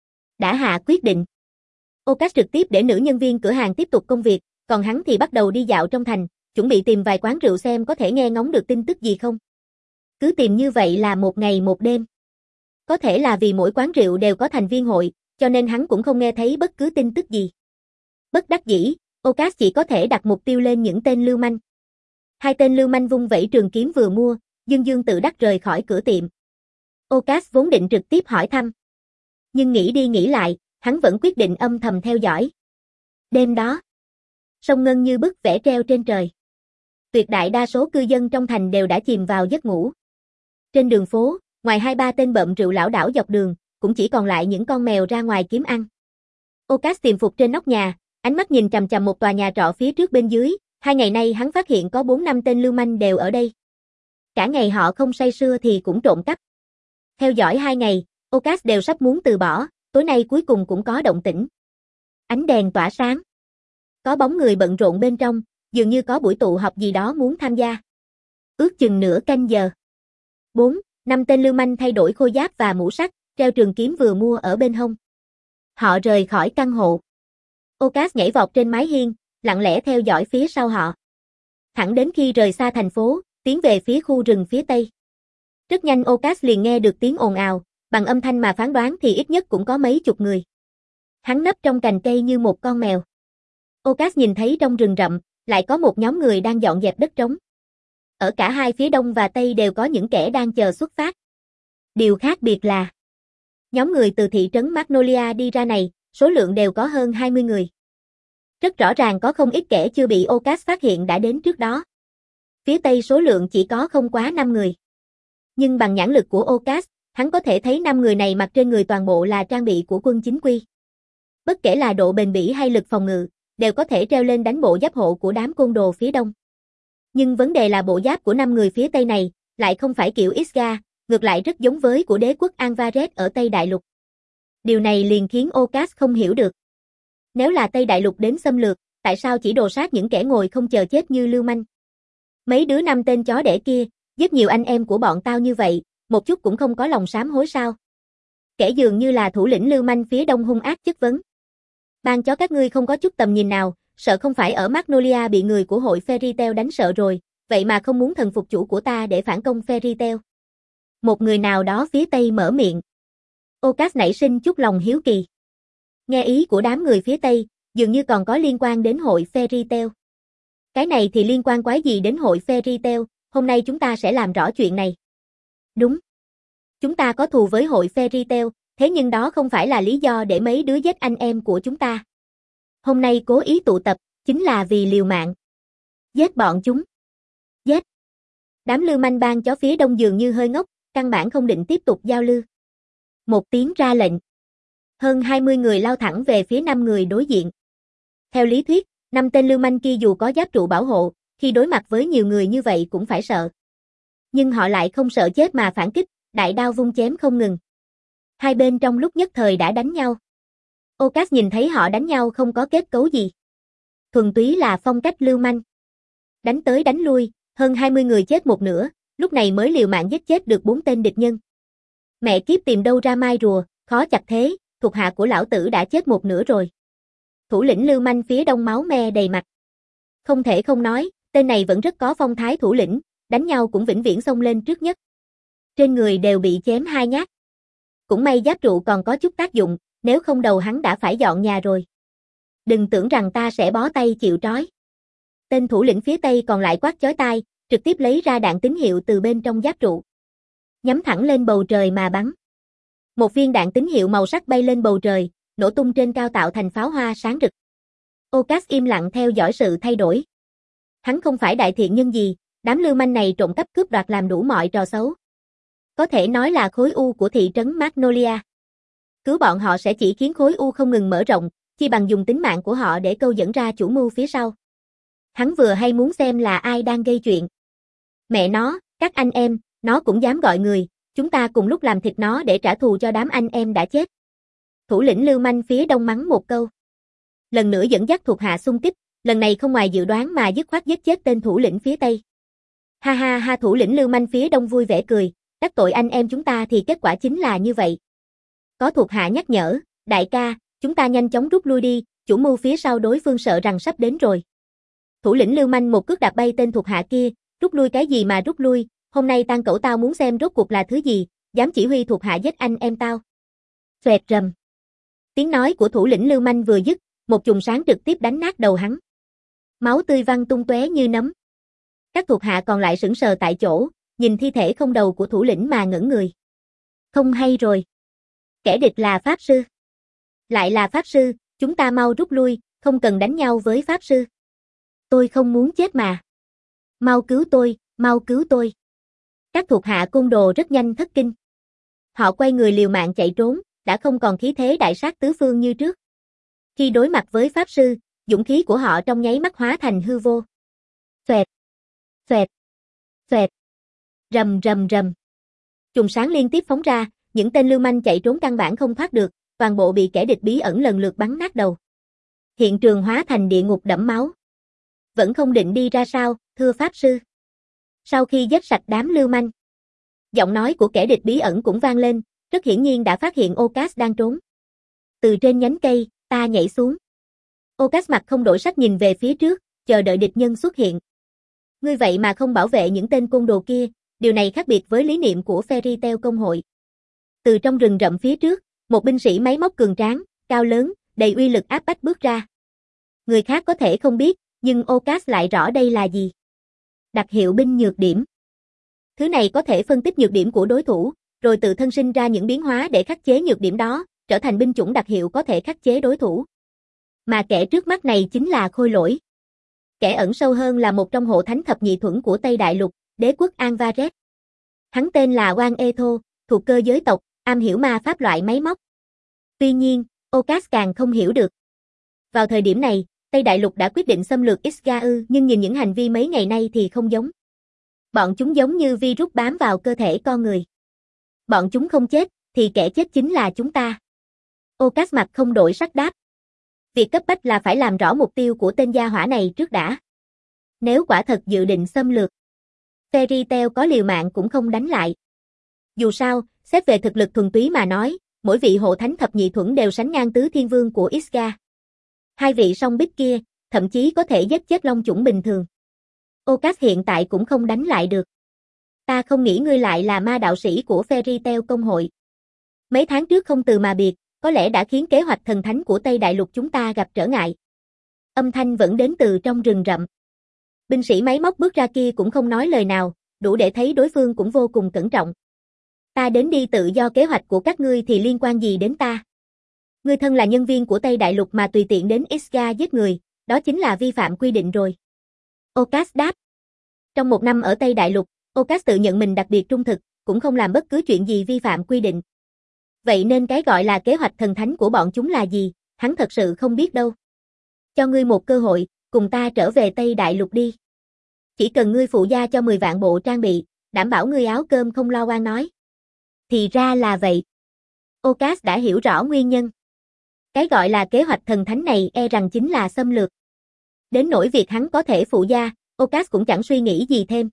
[SPEAKER 1] Đã hạ quyết định. Ocas trực tiếp để nữ nhân viên cửa hàng tiếp tục công việc, còn hắn thì bắt đầu đi dạo trong thành, chuẩn bị tìm vài quán rượu xem có thể nghe ngóng được tin tức gì không. Cứ tìm như vậy là một ngày một đêm. Có thể là vì mỗi quán rượu đều có thành viên hội, cho nên hắn cũng không nghe thấy bất cứ tin tức gì. Bất đắc dĩ, Ocas chỉ có thể đặt mục tiêu lên những tên lưu manh. Hai tên lưu manh vung vẩy trường kiếm vừa mua, dương dương tự đắc rời khỏi cửa tiệm. Ocas vốn định trực tiếp hỏi thăm. Nhưng nghĩ đi nghĩ lại, hắn vẫn quyết định âm thầm theo dõi. Đêm đó, sông ngân như bức vẽ treo trên trời. Tuyệt đại đa số cư dân trong thành đều đã chìm vào giấc ngủ. Trên đường phố, ngoài hai ba tên bợm rượu lảo đảo dọc đường, cũng chỉ còn lại những con mèo ra ngoài kiếm ăn. Ocas tiềm phục trên nóc nhà, ánh mắt nhìn chằm chằm một tòa nhà trọ phía trước bên dưới, hai ngày nay hắn phát hiện có bốn năm tên lưu manh đều ở đây. Cả ngày họ không say sưa thì cũng trộm cắp. Theo dõi hai ngày, Ocas đều sắp muốn từ bỏ, tối nay cuối cùng cũng có động tĩnh. Ánh đèn tỏa sáng. Có bóng người bận rộn bên trong, dường như có buổi tụ họp gì đó muốn tham gia. Ước chừng nửa canh giờ. bốn. Năm tên lưu manh thay đổi khôi giáp và mũ sắt, treo trường kiếm vừa mua ở bên hông. Họ rời khỏi căn hộ. Ocas nhảy vọt trên mái hiên, lặng lẽ theo dõi phía sau họ. Thẳng đến khi rời xa thành phố, tiến về phía khu rừng phía tây. Rất nhanh Ocas liền nghe được tiếng ồn ào, bằng âm thanh mà phán đoán thì ít nhất cũng có mấy chục người. Hắn nấp trong cành cây như một con mèo. Ocas nhìn thấy trong rừng rậm, lại có một nhóm người đang dọn dẹp đất trống. Ở cả hai phía đông và tây đều có những kẻ đang chờ xuất phát. Điều khác biệt là, nhóm người từ thị trấn Magnolia đi ra này, số lượng đều có hơn hai mươi người. Rất rõ ràng có không ít kẻ chưa bị Ocas phát hiện đã đến trước đó. Phía tây số lượng chỉ có không quá năm người. Nhưng bằng nhãn lực của Ocas, hắn có thể thấy năm người này mặc trên người toàn bộ là trang bị của quân chính quy. Bất kể là độ bền bỉ hay lực phòng ngự, đều có thể treo lên đánh bộ giáp hộ của đám côn đồ phía đông. Nhưng vấn đề là bộ giáp của năm người phía tây này, lại không phải kiểu Isga, ngược lại rất giống với của đế quốc Alvarez ở Tây Đại Lục. Điều này liền khiến Ocas không hiểu được. Nếu là Tây Đại Lục đến xâm lược, tại sao chỉ đồ sát những kẻ ngồi không chờ chết như lưu manh? Mấy đứa năm tên chó đẻ kia, giết nhiều anh em của bọn tao như vậy, một chút cũng không có lòng sám hối sao? Kẻ dường như là thủ lĩnh lưu manh phía đông hung ác chất vấn. Ban chó các ngươi không có chút tầm nhìn nào, sợ không phải ở Magnolia bị người của hội Fairy Tail đánh sợ rồi, vậy mà không muốn thần phục chủ của ta để phản công Fairy Tail. Một người nào đó phía tây mở miệng. Ocas nảy sinh chút lòng hiếu kỳ. Nghe ý của đám người phía tây, dường như còn có liên quan đến hội Fairy Tail. Cái này thì liên quan quái gì đến hội Fairy Tail, hôm nay chúng ta sẽ làm rõ chuyện này. Đúng. Chúng ta có thù với hội Fairy Tail, thế nhưng đó không phải là lý do để mấy đứa giết anh em của chúng ta. Hôm nay cố ý tụ tập, chính là vì liều mạng. Giết bọn chúng. Giết. Đám lưu manh bang chó phía đông dường như hơi ngốc, căn bản không định tiếp tục giao lưu. Một tiếng ra lệnh. Hơn hai mươi người lao thẳng về phía năm người đối diện. Theo lý thuyết, năm tên lưu manh kia dù có giáp trụ bảo hộ, khi đối mặt với nhiều người như vậy cũng phải sợ. Nhưng họ lại không sợ chết mà phản kích, đại đao vung chém không ngừng. Hai bên trong lúc nhất thời đã đánh nhau. Ocas nhìn thấy họ đánh nhau không có kết cấu gì. Thuần túy là phong cách lưu manh. Đánh tới đánh lui, hơn hai mươi người chết một nửa, lúc này mới liều mạng giết chết được bốn tên địch nhân. Mẹ kiếp tìm đâu ra mai rùa, khó chặt thế, thuộc hạ của lão tử đã chết một nửa rồi. Thủ lĩnh lưu manh phía đông máu me đầy mặt. Không thể không nói, tên này vẫn rất có phong thái thủ lĩnh, đánh nhau cũng vĩnh viễn xông lên trước nhất. Trên người đều bị chém hai nhát. Cũng may giáp trụ còn có chút tác dụng, nếu không đầu hắn đã phải dọn nhà rồi. Đừng tưởng rằng ta sẽ bó tay chịu trói. Tên thủ lĩnh phía tây còn lại quát chói tai, trực tiếp lấy ra đạn tín hiệu từ bên trong giáp trụ. Nhắm thẳng lên bầu trời mà bắn. Một viên đạn tín hiệu màu sắc bay lên bầu trời, nổ tung trên cao tạo thành pháo hoa sáng rực. Ocas im lặng theo dõi sự thay đổi. Hắn không phải đại thiện nhân gì, đám lưu manh này trộm cắp cướp đoạt làm đủ mọi trò xấu. Có thể nói là khối u của thị trấn Magnolia. Cứu bọn họ sẽ chỉ khiến khối u không ngừng mở rộng, chi bằng dùng tính mạng của họ để câu dẫn ra chủ mưu phía sau. Hắn vừa hay muốn xem là ai đang gây chuyện. Mẹ nó, các anh em, nó cũng dám gọi người, chúng ta cùng lúc làm thịt nó để trả thù cho đám anh em đã chết. Thủ lĩnh lưu manh phía đông mắng một câu. Lần nữa dẫn dắt thuộc hạ xung kích, lần này không ngoài dự đoán mà dứt khoát giết chết tên thủ lĩnh phía tây. Ha ha ha, thủ lĩnh lưu manh phía đông vui vẻ cười, đắc tội anh em chúng ta thì kết quả chính là như vậy. Có thuộc hạ nhắc nhở, đại ca, chúng ta nhanh chóng rút lui đi, chủ mưu phía sau đối phương sợ rằng sắp đến rồi. Thủ lĩnh lưu manh một cước đạp bay tên thuộc hạ kia, rút lui cái gì mà rút lui, hôm nay tang cẩu tao muốn xem rốt cuộc là thứ gì, dám chỉ huy thuộc hạ giết anh em tao. Xoẹt rầm. Tiếng nói của thủ lĩnh lưu manh vừa dứt, một chùm sáng trực tiếp đánh nát đầu hắn. Máu tươi văng tung tóe như nấm. Các thuộc hạ còn lại sững sờ tại chỗ, nhìn thi thể không đầu của thủ lĩnh mà ngẩn người. Không hay rồi. Kẻ địch là pháp sư. Lại là pháp sư, chúng ta mau rút lui, không cần đánh nhau với pháp sư. Tôi không muốn chết mà. Mau cứu tôi, mau cứu tôi. Các thuộc hạ côn đồ rất nhanh thất kinh. Họ quay người liều mạng chạy trốn, đã không còn khí thế đại sát tứ phương như trước. Khi đối mặt với pháp sư, dũng khí của họ trong nháy mắt hóa thành hư vô. Xoẹt, xoẹt, xoẹt, rầm rầm rầm. Chùm sáng liên tiếp phóng ra, những tên lưu manh chạy trốn căn bản không thoát được, toàn bộ bị kẻ địch bí ẩn lần lượt bắn nát đầu. Hiện trường hóa thành địa ngục đẫm máu. Vẫn không định đi ra sao, thưa pháp sư. Sau khi giết sạch đám lưu manh, Giọng nói của kẻ địch bí ẩn cũng vang lên, rất hiển nhiên đã phát hiện Ocas đang trốn. Từ trên nhánh cây, ta nhảy xuống. Ocas mặt không đổi sắc nhìn về phía trước, chờ đợi địch nhân xuất hiện. Ngươi vậy mà không bảo vệ những tên côn đồ kia, điều này khác biệt với lý niệm của Fairy Tail công hội. Từ trong rừng rậm phía trước, một binh sĩ máy móc cường tráng, cao lớn, đầy uy lực áp bách bước ra. Người khác có thể không biết, nhưng Ocas lại rõ đây là gì. Đặc hiệu binh nhược điểm. Thứ này có thể phân tích nhược điểm của đối thủ, rồi tự thân sinh ra những biến hóa để khắc chế nhược điểm đó, trở thành binh chủng đặc hiệu có thể khắc chế đối thủ. Mà kẻ trước mắt này chính là Khôi Lỗi. Kẻ ẩn sâu hơn là một trong hộ thánh thập nhị thuẫn của Tây Đại Lục, đế quốc Anvaret. Hắn tên là Oan Etho, thuộc cơ giới tộc, am hiểu ma pháp loại máy móc. Tuy nhiên, Ocas càng không hiểu được. Vào thời điểm này, Tây Đại Lục đã quyết định xâm lược Isgaư, nhưng nhìn những hành vi mấy ngày nay thì không giống. Bọn chúng giống như virus bám vào cơ thể con người. Bọn chúng không chết, thì kẻ chết chính là chúng ta. Ocas mặt không đổi sắc đáp. Việc cấp bách là phải làm rõ mục tiêu của tên gia hỏa này trước đã. Nếu quả thật dự định xâm lược, Fairy Tail có liều mạng cũng không đánh lại. Dù sao, xét về thực lực thuần túy mà nói, mỗi vị hộ thánh thập nhị thuẫn đều sánh ngang tứ thiên vương của Isga. Hai vị song bích kia, thậm chí có thể giết chết long chủng bình thường. Ocas hiện tại cũng không đánh lại được. Ta không nghĩ ngươi lại là ma đạo sĩ của Fairy Tail công hội. Mấy tháng trước không từ mà biệt, có lẽ đã khiến kế hoạch thần thánh của Tây Đại Lục chúng ta gặp trở ngại. Âm thanh vẫn đến từ trong rừng rậm. Binh sĩ máy móc bước ra kia cũng không nói lời nào, đủ để thấy đối phương cũng vô cùng cẩn trọng. Ta đến đi tự do, kế hoạch của các ngươi thì liên quan gì đến ta? Ngươi thân là nhân viên của Tây Đại Lục mà tùy tiện đến Isga giết người, đó chính là vi phạm quy định rồi. Ocas đáp. Trong một năm ở Tây Đại Lục, Ocas tự nhận mình đặc biệt trung thực, cũng không làm bất cứ chuyện gì vi phạm quy định. Vậy nên cái gọi là kế hoạch thần thánh của bọn chúng là gì, hắn thật sự không biết đâu. Cho ngươi một cơ hội, cùng ta trở về Tây Đại Lục đi. Chỉ cần ngươi phụ gia cho mười vạn bộ trang bị, đảm bảo ngươi áo cơm không lo. Oan nói. Thì ra là vậy. Ocas đã hiểu rõ nguyên nhân. Cái gọi là kế hoạch thần thánh này e rằng chính là xâm lược. Đến nỗi việc hắn có thể phụ gia, Ocas cũng chẳng suy nghĩ gì thêm.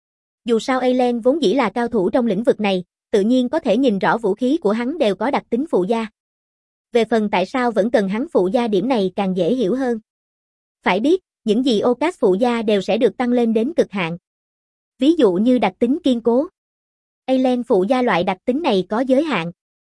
[SPEAKER 1] Dù sao Aileen vốn dĩ là cao thủ trong lĩnh vực này, tự nhiên có thể nhìn rõ vũ khí của hắn đều có đặc tính phụ gia. Về phần tại sao vẫn cần hắn phụ gia, điểm này càng dễ hiểu hơn. Phải biết, những gì Ocas phụ gia đều sẽ được tăng lên đến cực hạn. Ví dụ như đặc tính kiên cố. Aileen phụ gia loại đặc tính này có giới hạn.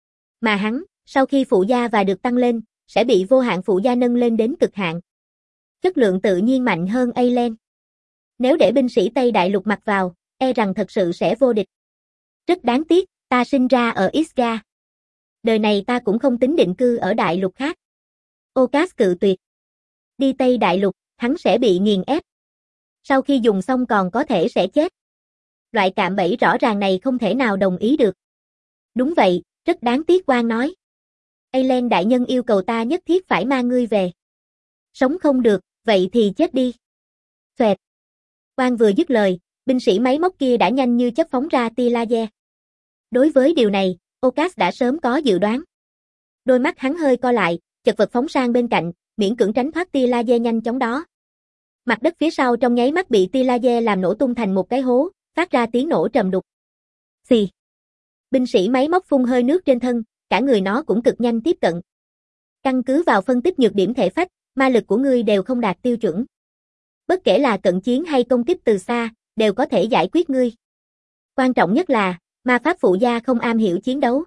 [SPEAKER 1] Mà hắn, sau khi phụ gia và được tăng lên, sẽ bị vô hạn phụ gia nâng lên đến cực hạn. Chất lượng tự nhiên mạnh hơn Aileen. Nếu để binh sĩ Tây Đại Lục mặc vào, e rằng thật sự sẽ vô địch. Rất đáng tiếc, ta sinh ra ở Isga. Đời này ta cũng không tính định cư ở Đại Lục khác. Ocas cự tuyệt. Đi Tây Đại Lục, hắn sẽ bị nghiền ép. Sau khi dùng xong còn có thể sẽ chết. Loại cạm bẫy rõ ràng này không thể nào đồng ý được. Đúng vậy, rất đáng tiếc. Oan nói. Aileen đại nhân yêu cầu ta nhất thiết phải mang ngươi về. Sống không được, vậy thì chết đi. Xoẹt. Oan vừa dứt lời, binh sĩ máy móc kia đã nhanh như chớp phóng ra tia laser. Đối với điều này, Ocas đã sớm có dự đoán. Đôi mắt hắn hơi co lại, chật vật phóng sang bên cạnh, miễn cưỡng tránh thoát tia laser nhanh chóng đó. Mặt đất phía sau trong nháy mắt bị tia laser làm nổ tung thành một cái hố, phát ra tiếng nổ trầm đục. Xì. Binh sĩ máy móc phun hơi nước trên thân, cả người nó cũng cực nhanh tiếp cận. Căn cứ vào phân tích nhược điểm thể phách, ma lực của ngươi đều không đạt tiêu chuẩn. Bất kể là cận chiến hay công kích từ xa, đều có thể giải quyết ngươi. Quan trọng nhất là, ma pháp phụ gia không am hiểu chiến đấu.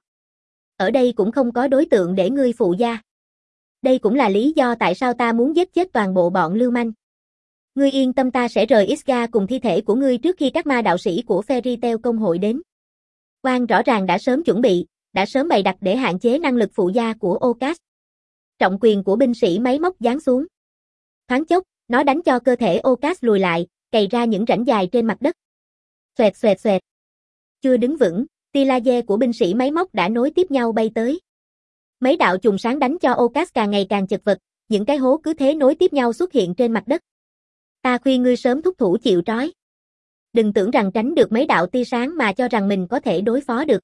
[SPEAKER 1] Ở đây cũng không có đối tượng để ngươi phụ gia. Đây cũng là lý do tại sao ta muốn giết chết toàn bộ bọn lưu manh. Ngươi yên tâm, ta sẽ rời Isga cùng thi thể của ngươi trước khi các ma đạo sĩ của Fairy Tail công hội đến. Oan rõ ràng đã sớm chuẩn bị, đã sớm bày đặt để hạn chế năng lực phụ gia của Ocas. Trọng quyền của binh sĩ máy móc giáng xuống. Thoáng chốc, nó đánh cho cơ thể Ocas lùi lại, cày ra những rãnh dài trên mặt đất. Xoẹt xoẹt xoẹt. Chưa đứng vững, tia laser của binh sĩ máy móc đã nối tiếp nhau bay tới. Mấy đạo chùm sáng đánh cho Ocas càng ngày càng chật vật, những cái hố cứ thế nối tiếp nhau xuất hiện trên mặt đất. Ta khuyên ngươi sớm thúc thủ chịu trói. Đừng tưởng rằng tránh được mấy đạo tia sáng mà cho rằng mình có thể đối phó được.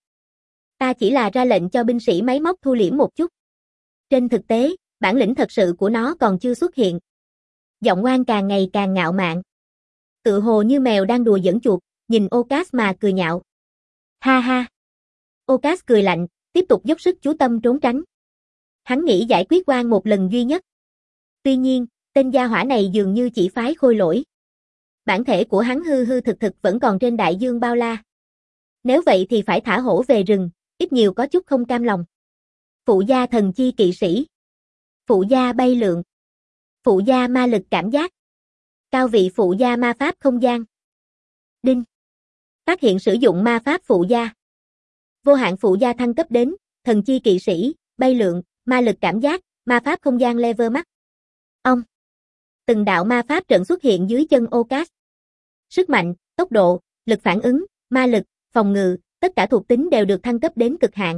[SPEAKER 1] Ta chỉ là ra lệnh cho binh sĩ máy móc thu liễm một chút. Trên thực tế, bản lĩnh thật sự của nó còn chưa xuất hiện. Giọng Oan càng ngày càng ngạo mạn. Tự hồ như mèo đang đùa giỡn chuột, nhìn Ocas mà cười nhạo. Ha ha. Ocas cười lạnh, tiếp tục dốc sức chú tâm trốn tránh. Hắn nghĩ giải quyết Quan một lần duy nhất. Tuy nhiên, tên gia hỏa này dường như chỉ phái khôi lỗi. Bản thể của hắn hư hư thực thực vẫn còn trên đại dương bao la. Nếu vậy thì phải thả hổ về rừng, ít nhiều có chút không cam lòng. Phụ gia thần chi kỵ sĩ. Phụ gia bay lượn. Phụ gia ma lực cảm giác. Cao vị phụ gia ma pháp không gian. Đinh. Phát hiện sử dụng ma pháp phụ gia. Vô hạn phụ gia thăng cấp đến, thần chi kỵ sĩ, bay lượn, ma lực cảm giác, ma pháp không gian level max. Ông. Từng đạo ma pháp trận xuất hiện dưới chân Ocas. Sức mạnh, tốc độ, lực phản ứng, ma lực, phòng ngự, tất cả thuộc tính đều được thăng cấp đến cực hạn.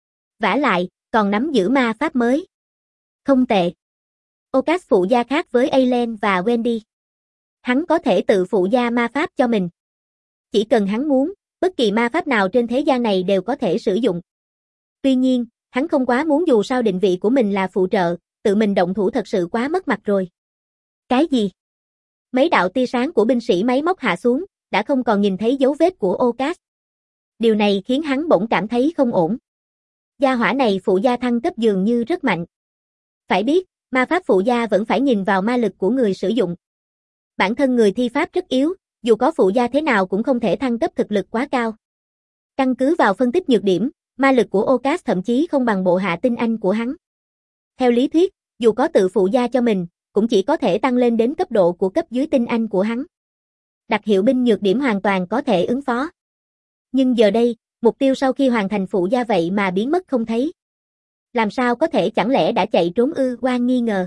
[SPEAKER 1] Vả lại, còn nắm giữ ma pháp mới. Không tệ. Ocas phụ gia khác với Aileen và Wendy. Hắn có thể tự phụ gia ma pháp cho mình. Chỉ cần hắn muốn, bất kỳ ma pháp nào trên thế gian này đều có thể sử dụng. Tuy nhiên, hắn không quá muốn dù sao định vị của mình là phụ trợ, tự mình động thủ thật sự quá mất mặt rồi. Cái gì? Mấy đạo tia sáng của binh sĩ máy móc hạ xuống, đã không còn nhìn thấy dấu vết của Ocas. Điều này khiến hắn bỗng cảm thấy không ổn. Gia hỏa này phụ gia thăng cấp dường như rất mạnh. Phải biết, ma pháp phụ gia vẫn phải nhìn vào ma lực của người sử dụng. Bản thân người thi pháp rất yếu, dù có phụ gia thế nào cũng không thể thăng cấp thực lực quá cao. Căn cứ vào phân tích nhược điểm, ma lực của Ocas thậm chí không bằng bộ hạ tinh anh của hắn. Theo lý thuyết, dù có tự phụ gia cho mình, cũng chỉ có thể tăng lên đến cấp độ của cấp dưới tinh anh của hắn. Đặc hiệu binh nhược điểm hoàn toàn có thể ứng phó. Nhưng giờ đây, mục tiêu sau khi hoàn thành phụ gia vậy mà biến mất không thấy. Làm sao có thể, chẳng lẽ đã chạy trốn ư? Quan nghi ngờ.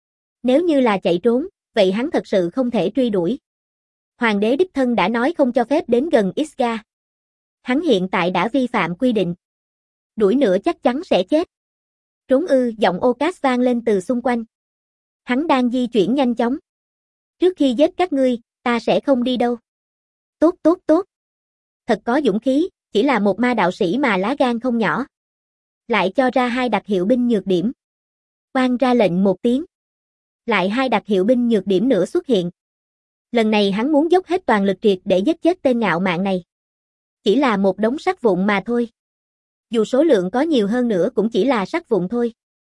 [SPEAKER 1] Nếu như là chạy trốn, vậy hắn thật sự không thể truy đuổi. Hoàng đế đích thân đã nói không cho phép đến gần Isga. Hắn hiện tại đã vi phạm quy định. Đuổi nữa chắc chắn sẽ chết. Trốn ư? Giọng Ocas vang lên từ xung quanh. Hắn đang di chuyển nhanh chóng. Trước khi giết các ngươi, ta sẽ không đi đâu. Tốt tốt tốt. Thật có dũng khí, chỉ là một ma đạo sĩ mà lá gan không nhỏ. Lại cho ra hai đặc hiệu binh nhược điểm. Quan ra lệnh một tiếng. Lại hai đặc hiệu binh nhược điểm nữa xuất hiện. Lần này hắn muốn dốc hết toàn lực triệt để giết chết tên ngạo mạn này. Chỉ là một đống sắt vụn mà thôi. Dù số lượng có nhiều hơn nữa cũng chỉ là sắt vụn thôi.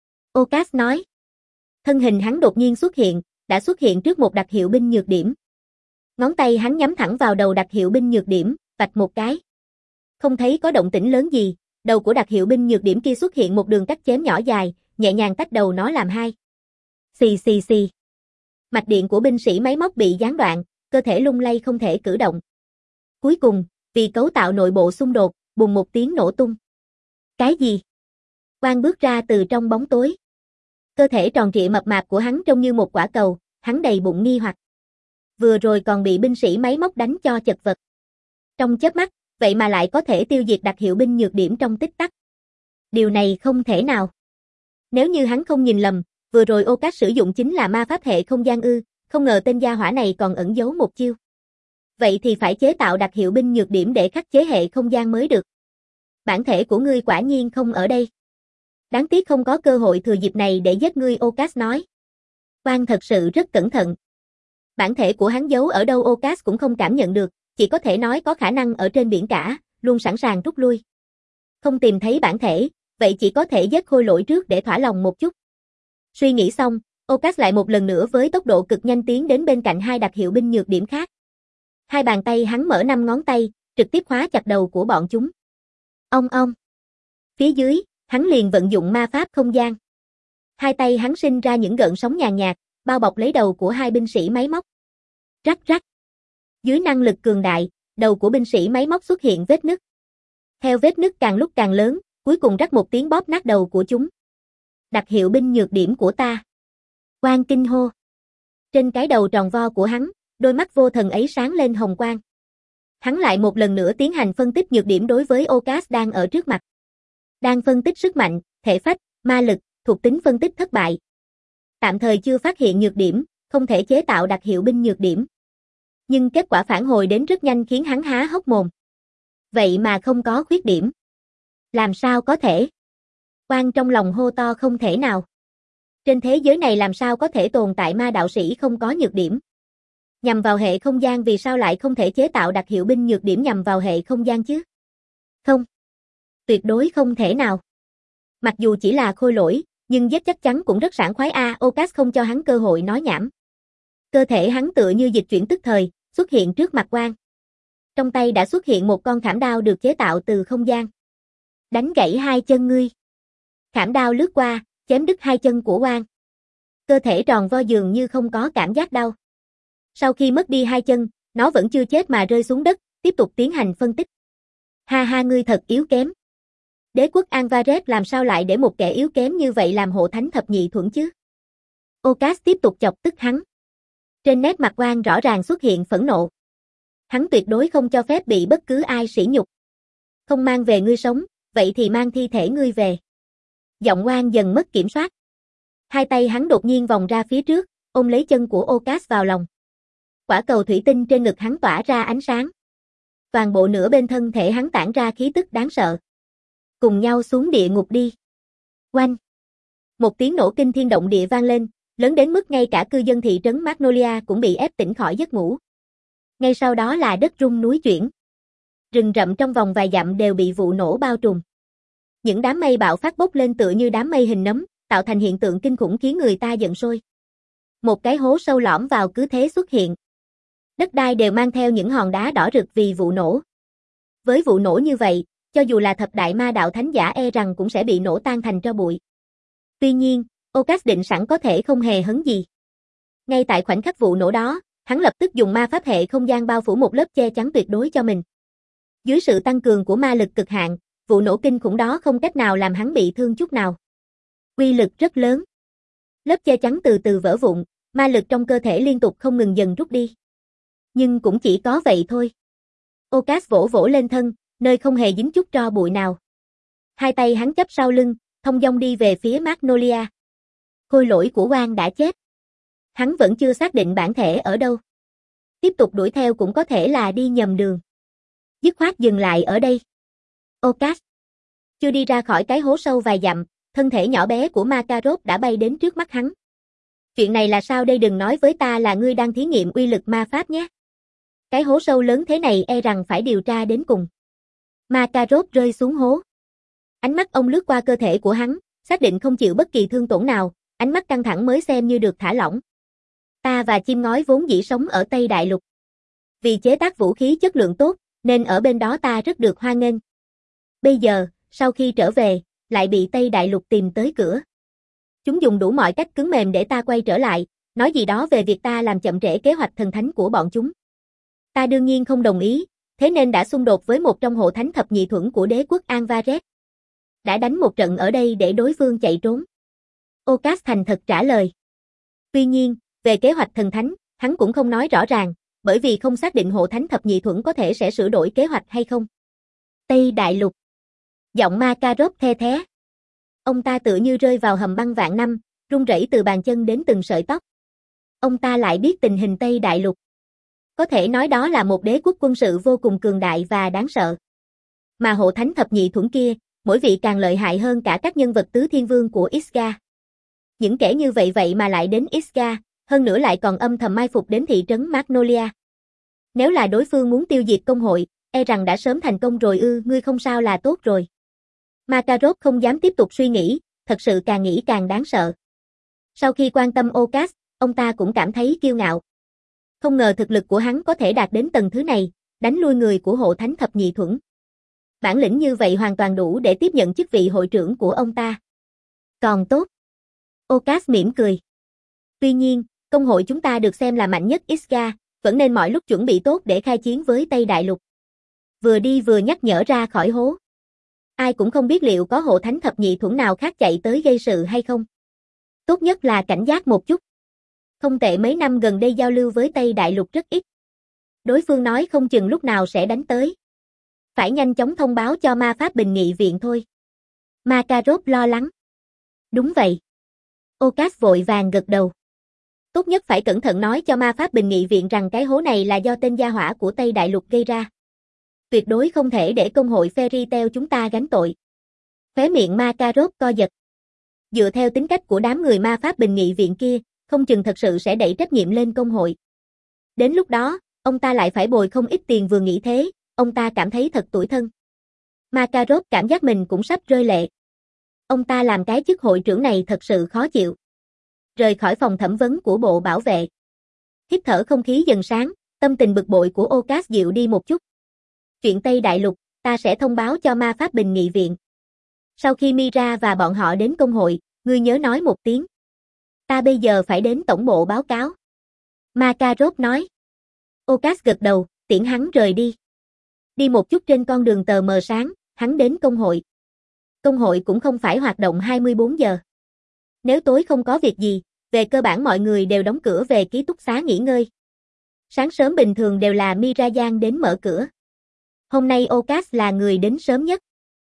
[SPEAKER 1] Ocas nói. Thân hình hắn đột nhiên xuất hiện, đã xuất hiện trước một đặc hiệu binh nhược điểm. Ngón tay hắn nhắm thẳng vào đầu đặc hiệu binh nhược điểm, vạch một cái. Không thấy có động tĩnh lớn gì, đầu của đặc hiệu binh nhược điểm kia xuất hiện một đường cắt chém nhỏ dài, nhẹ nhàng tách đầu nó làm hai. Xì xì xì. Mạch điện của binh sĩ máy móc bị gián đoạn, cơ thể lung lay không thể cử động. Cuối cùng, vì cấu tạo nội bộ xung đột, bùng một tiếng nổ tung. Cái gì? Quan bước ra từ trong bóng tối. Cơ thể tròn trịa mập mạp của hắn trông như một quả cầu, hắn đầy bụng nghi hoặc. Vừa rồi còn bị binh sĩ máy móc đánh cho chật vật. Trong chớp mắt, vậy mà lại có thể tiêu diệt đặc hiệu binh nhược điểm trong tích tắc. Điều này không thể nào. Nếu như hắn không nhìn lầm, vừa rồi Ocas sử dụng chính là ma pháp hệ không gian ư, không ngờ tên gia hỏa này còn ẩn giấu một chiêu. Vậy thì phải chế tạo đặc hiệu binh nhược điểm để khắc chế hệ không gian mới được. Bản thể của ngươi quả nhiên không ở đây. Đáng tiếc không có cơ hội thừa dịp này để giết ngươi, Ocas nói. Quan thật sự rất cẩn thận. Bản thể của hắn giấu ở đâu Ocas cũng không cảm nhận được, chỉ có thể nói có khả năng ở trên biển cả, luôn sẵn sàng rút lui. Không tìm thấy bản thể, vậy chỉ có thể giết khôi lỗi trước để thỏa lòng một chút. Suy nghĩ xong, Ocas lại một lần nữa với tốc độ cực nhanh tiến đến bên cạnh hai đặc hiệu binh nhược điểm khác. Hai bàn tay hắn mở năm ngón tay, trực tiếp khóa chặt đầu của bọn chúng. Ong ong. Phía dưới, hắn liền vận dụng ma pháp không gian. Hai tay hắn sinh ra những gợn sóng nhàn nhạt, bao bọc lấy đầu của hai binh sĩ máy móc. Rắc rắc. Dưới năng lực cường đại, đầu của binh sĩ máy móc xuất hiện vết nứt. Theo vết nứt càng lúc càng lớn, cuối cùng rắc một tiếng bóp nát đầu của chúng. Đặc hiệu binh nhược điểm của ta. Quan kinh hô. Trên cái đầu tròn vo của hắn, đôi mắt vô thần ấy sáng lên hồng quang. Hắn lại một lần nữa tiến hành phân tích nhược điểm đối với Ocas đang ở trước mặt. Đang phân tích sức mạnh, thể phách, ma lực, thuộc tính phân tích thất bại. Tạm thời chưa phát hiện nhược điểm, không thể chế tạo đặc hiệu binh nhược điểm. Nhưng kết quả phản hồi đến rất nhanh khiến hắn há hốc mồm. Vậy mà không có khuyết điểm. Làm sao có thể? Quan trong lòng hô to không thể nào. Trên thế giới này làm sao có thể tồn tại ma đạo sĩ không có nhược điểm? Nhằm vào hệ không gian vì sao lại không thể chế tạo đặc hiệu binh nhược điểm nhằm vào hệ không gian chứ? Không. Tuyệt đối không thể nào. Mặc dù chỉ là khôi lỗi, nhưng giết chắc chắn cũng rất sảng khoái a. Ocas không cho hắn cơ hội nói nhảm. Cơ thể hắn tựa như dịch chuyển tức thời, xuất hiện trước mặt Quang. Trong tay đã xuất hiện một con khảm đao được chế tạo từ không gian. Đánh gãy hai chân ngươi. Khảm đao lướt qua, chém đứt hai chân của Quang. Cơ thể tròn vo dường như không có cảm giác đau. Sau khi mất đi hai chân, nó vẫn chưa chết mà rơi xuống đất, tiếp tục tiến hành phân tích. Ha ha, ngươi thật yếu kém. Đế quốc Anvaret làm sao lại để một kẻ yếu kém như vậy làm hộ thánh thập nhị thuẫn chứ? Ocas tiếp tục chọc tức hắn. Trên nét mặt Quang rõ ràng xuất hiện phẫn nộ. Hắn tuyệt đối không cho phép bị bất cứ ai sỉ nhục. Không mang về ngươi sống, vậy thì mang thi thể ngươi về. Giọng Quang dần mất kiểm soát. Hai tay hắn đột nhiên vòng ra phía trước, ôm lấy chân của Ocas vào lòng. Quả cầu thủy tinh trên ngực hắn tỏa ra ánh sáng. Toàn bộ nửa bên thân thể hắn tản ra khí tức đáng sợ. Cùng nhau xuống địa ngục đi. Oanh! Một tiếng nổ kinh thiên động địa vang lên, lớn đến mức ngay cả cư dân thị trấn Magnolia cũng bị ép tỉnh khỏi giấc ngủ. Ngay sau đó là đất rung núi chuyển. Rừng rậm trong vòng vài dặm đều bị vụ nổ bao trùm. Những đám mây bạo phát bốc lên tựa như đám mây hình nấm, tạo thành hiện tượng kinh khủng khiến người ta giận sôi. Một cái hố sâu lõm vào cứ thế xuất hiện. Đất đai đều mang theo những hòn đá đỏ rực vì vụ nổ. Với vụ nổ như vậy, cho dù là thập đại ma đạo thánh giả e rằng cũng sẽ bị nổ tan thành tro bụi. Tuy nhiên, Ocas định sẵn có thể không hề hấn gì. Ngay tại khoảnh khắc vụ nổ đó, hắn lập tức dùng ma pháp hệ không gian bao phủ một lớp che chắn tuyệt đối cho mình. Dưới sự tăng cường của ma lực cực hạn, vụ nổ kinh khủng đó không cách nào làm hắn bị thương chút nào. Uy lực rất lớn. Lớp che chắn từ từ vỡ vụn, ma lực trong cơ thể liên tục không ngừng dần rút đi. Nhưng cũng chỉ có vậy thôi. Ocas vỗ vỗ lên thân, nơi không hề dính chút tro bụi nào. Hai tay hắn chắp sau lưng, thông dong đi về phía Magnolia. Khôi lỗi của Quang đã chết. Hắn vẫn chưa xác định bản thể ở đâu. Tiếp tục đuổi theo cũng có thể là đi nhầm đường. Dứt khoát dừng lại ở đây. Ocas chưa đi ra khỏi cái hố sâu vài dặm, thân thể nhỏ bé của Makarov đã bay đến trước mắt hắn. Chuyện này là sao đây, đừng nói với ta là ngươi đang thí nghiệm uy lực ma pháp nhé. Cái hố sâu lớn thế này e rằng phải điều tra đến cùng. Makarov rơi xuống hố. Ánh mắt ông lướt qua cơ thể của hắn, xác định không chịu bất kỳ thương tổn nào, ánh mắt căng thẳng mới xem như được thả lỏng. Ta và chim ngói vốn dĩ sống ở Tây Đại Lục. Vì chế tác vũ khí chất lượng tốt, nên ở bên đó ta rất được hoan nghênh. Bây giờ, sau khi trở về, lại bị Tây Đại Lục tìm tới cửa. Chúng dùng đủ mọi cách cứng mềm để ta quay trở lại, nói gì đó về việc ta làm chậm trễ kế hoạch thần thánh của bọn chúng. Ta đương nhiên không đồng ý, thế nên đã xung đột với một trong hộ thánh thập nhị thuẫn của đế quốc Anvaret. Đã đánh một trận ở đây để đối phương chạy trốn. Ocas thành thật trả lời. Tuy nhiên, về kế hoạch thần thánh, hắn cũng không nói rõ ràng, bởi vì không xác định hộ thánh thập nhị thuẫn có thể sẽ sửa đổi kế hoạch hay không. Tây Đại Lục. Giọng Makarov the thé. Ông ta tựa như rơi vào hầm băng vạn năm, run rẩy từ bàn chân đến từng sợi tóc. Ông ta lại biết tình hình Tây Đại Lục. Có thể nói đó là một đế quốc quân sự vô cùng cường đại và đáng sợ. Mà hộ thánh thập nhị thuẫn kia, mỗi vị càng lợi hại hơn cả các nhân vật tứ thiên vương của Isga. Những kẻ như vậy vậy mà lại đến Isga, hơn nữa lại còn âm thầm mai phục đến thị trấn Magnolia. Nếu là đối phương muốn tiêu diệt công hội, e rằng đã sớm thành công rồi ư, ngươi không sao là tốt rồi. Makarov không dám tiếp tục suy nghĩ, thật sự càng nghĩ càng đáng sợ. Sau khi quan tâm Ocas, ông ta cũng cảm thấy kiêu ngạo. Không ngờ thực lực của hắn có thể đạt đến tầng thứ này, đánh lui người của hộ thánh thập nhị thuẫn. Bản lĩnh như vậy hoàn toàn đủ để tiếp nhận chức vị hội trưởng của ông ta. Còn tốt. Ocas mỉm cười. Tuy nhiên, công hội chúng ta được xem là mạnh nhất Isga, vẫn nên mọi lúc chuẩn bị tốt để khai chiến với Tây Đại Lục. Vừa đi vừa nhắc nhở ra khỏi hố. Ai cũng không biết liệu có hộ thánh thập nhị thuẫn nào khác chạy tới gây sự hay không. Tốt nhất là cảnh giác một chút. Không tệ, mấy năm gần đây giao lưu với Tây Đại Lục rất ít. Đối phương nói không chừng lúc nào sẽ đánh tới. Phải nhanh chóng thông báo cho ma pháp bình nghị viện thôi. Makarov lo lắng. Đúng vậy. Ocas vội vàng gật đầu. Tốt nhất phải cẩn thận nói cho ma pháp bình nghị viện rằng cái hố này là do tên gia hỏa của Tây Đại Lục gây ra. Tuyệt đối không thể để công hội Fairy Tail chúng ta gánh tội. Khóe miệng Makarov co giật. Dựa theo tính cách của đám người ma pháp bình nghị viện kia, không chừng thật sự sẽ đẩy trách nhiệm lên công hội. Đến lúc đó, ông ta lại phải bồi không ít tiền vừa nghĩ thế, ông ta cảm thấy thật tủi thân. Makarov cảm giác mình cũng sắp rơi lệ. Ông ta làm cái chức hội trưởng này thật sự khó chịu. Rời khỏi phòng thẩm vấn của bộ bảo vệ. Hít thở không khí dần sáng, tâm tình bực bội của Ocas dịu đi một chút. Chuyện Tây Đại Lục, ta sẽ thông báo cho ma pháp bình nghị viện. Sau khi Mira và bọn họ đến công hội, ngươi nhớ nói một tiếng. Ta bây giờ phải đến tổng bộ báo cáo. Makarov nói. Ocas gật đầu, tiễn hắn rời đi. Đi một chút trên con đường tờ mờ sáng, hắn đến công hội. Công hội cũng không phải hoạt động hai mươi bốn giờ. Nếu tối không có việc gì, về cơ bản mọi người đều đóng cửa về ký túc xá nghỉ ngơi. Sáng sớm bình thường đều là Mirajan đến mở cửa. Hôm nay Ocas là người đến sớm nhất.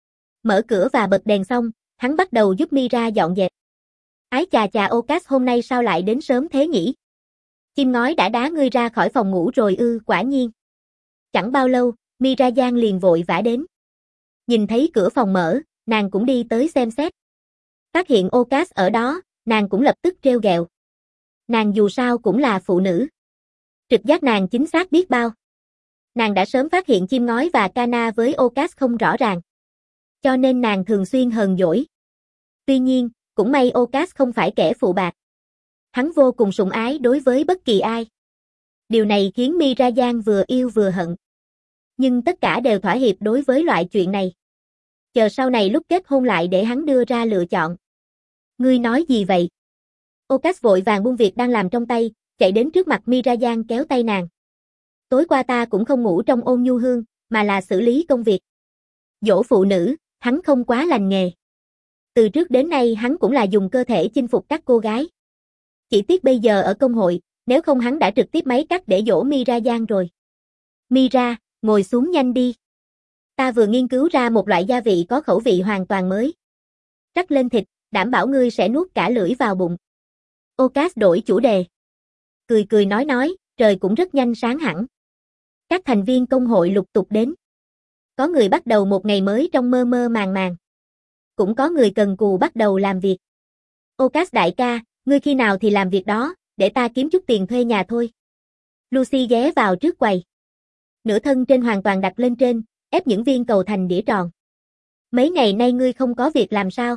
[SPEAKER 1] Mở cửa và bật đèn xong, hắn bắt đầu giúp Mira dọn dẹp. Ái chà chà, Ocas hôm nay sao lại đến sớm thế nhỉ? Chim ngói đã đá ngươi ra khỏi phòng ngủ rồi ư? Quả nhiên. Chẳng bao lâu, Mirajan liền vội vã đến. Nhìn thấy cửa phòng mở, nàng cũng đi tới xem xét. Phát hiện Ocas ở đó, nàng cũng lập tức trêu ghẹo. Nàng dù sao cũng là phụ nữ. Trực giác nàng chính xác biết bao. Nàng đã sớm phát hiện chim ngói và Kana với Ocas không rõ ràng. Cho nên nàng thường xuyên hờn dỗi. Tuy nhiên, cũng may Ocas không phải kẻ phụ bạc. Hắn vô cùng sủng ái đối với bất kỳ ai. Điều này khiến Mirajan vừa yêu vừa hận. Nhưng tất cả đều thỏa hiệp đối với loại chuyện này. Chờ sau này lúc kết hôn lại để hắn đưa ra lựa chọn. Ngươi nói gì vậy? Ocas vội vàng buông việc đang làm trong tay, chạy đến trước mặt Mirajan kéo tay nàng. Tối qua ta cũng không ngủ trong ôn nhu hương, mà là xử lý công việc. Dỗ phụ nữ, hắn không quá lành nghề. Từ trước đến nay hắn cũng là dùng cơ thể chinh phục các cô gái. Chỉ tiếc bây giờ ở công hội, nếu không hắn đã trực tiếp máy cắt để dỗ Mirajan rồi. Mira, ngồi xuống nhanh đi. Ta vừa nghiên cứu ra một loại gia vị có khẩu vị hoàn toàn mới. Rắc lên thịt, đảm bảo ngươi sẽ nuốt cả lưỡi vào bụng. Ocas đổi chủ đề. Cười cười nói nói, trời cũng rất nhanh sáng hẳn. Các thành viên công hội lục tục đến. Có người bắt đầu một ngày mới trong mơ mơ màng màng. Cũng có người cần cù bắt đầu làm việc. Ocas đại ca, ngươi khi nào thì làm việc đó, để ta kiếm chút tiền thuê nhà thôi. Lucy ghé vào trước quầy. Nửa thân trên hoàn toàn đặt lên trên, ép những viên cầu thành đĩa tròn. Mấy ngày nay ngươi không có việc làm sao?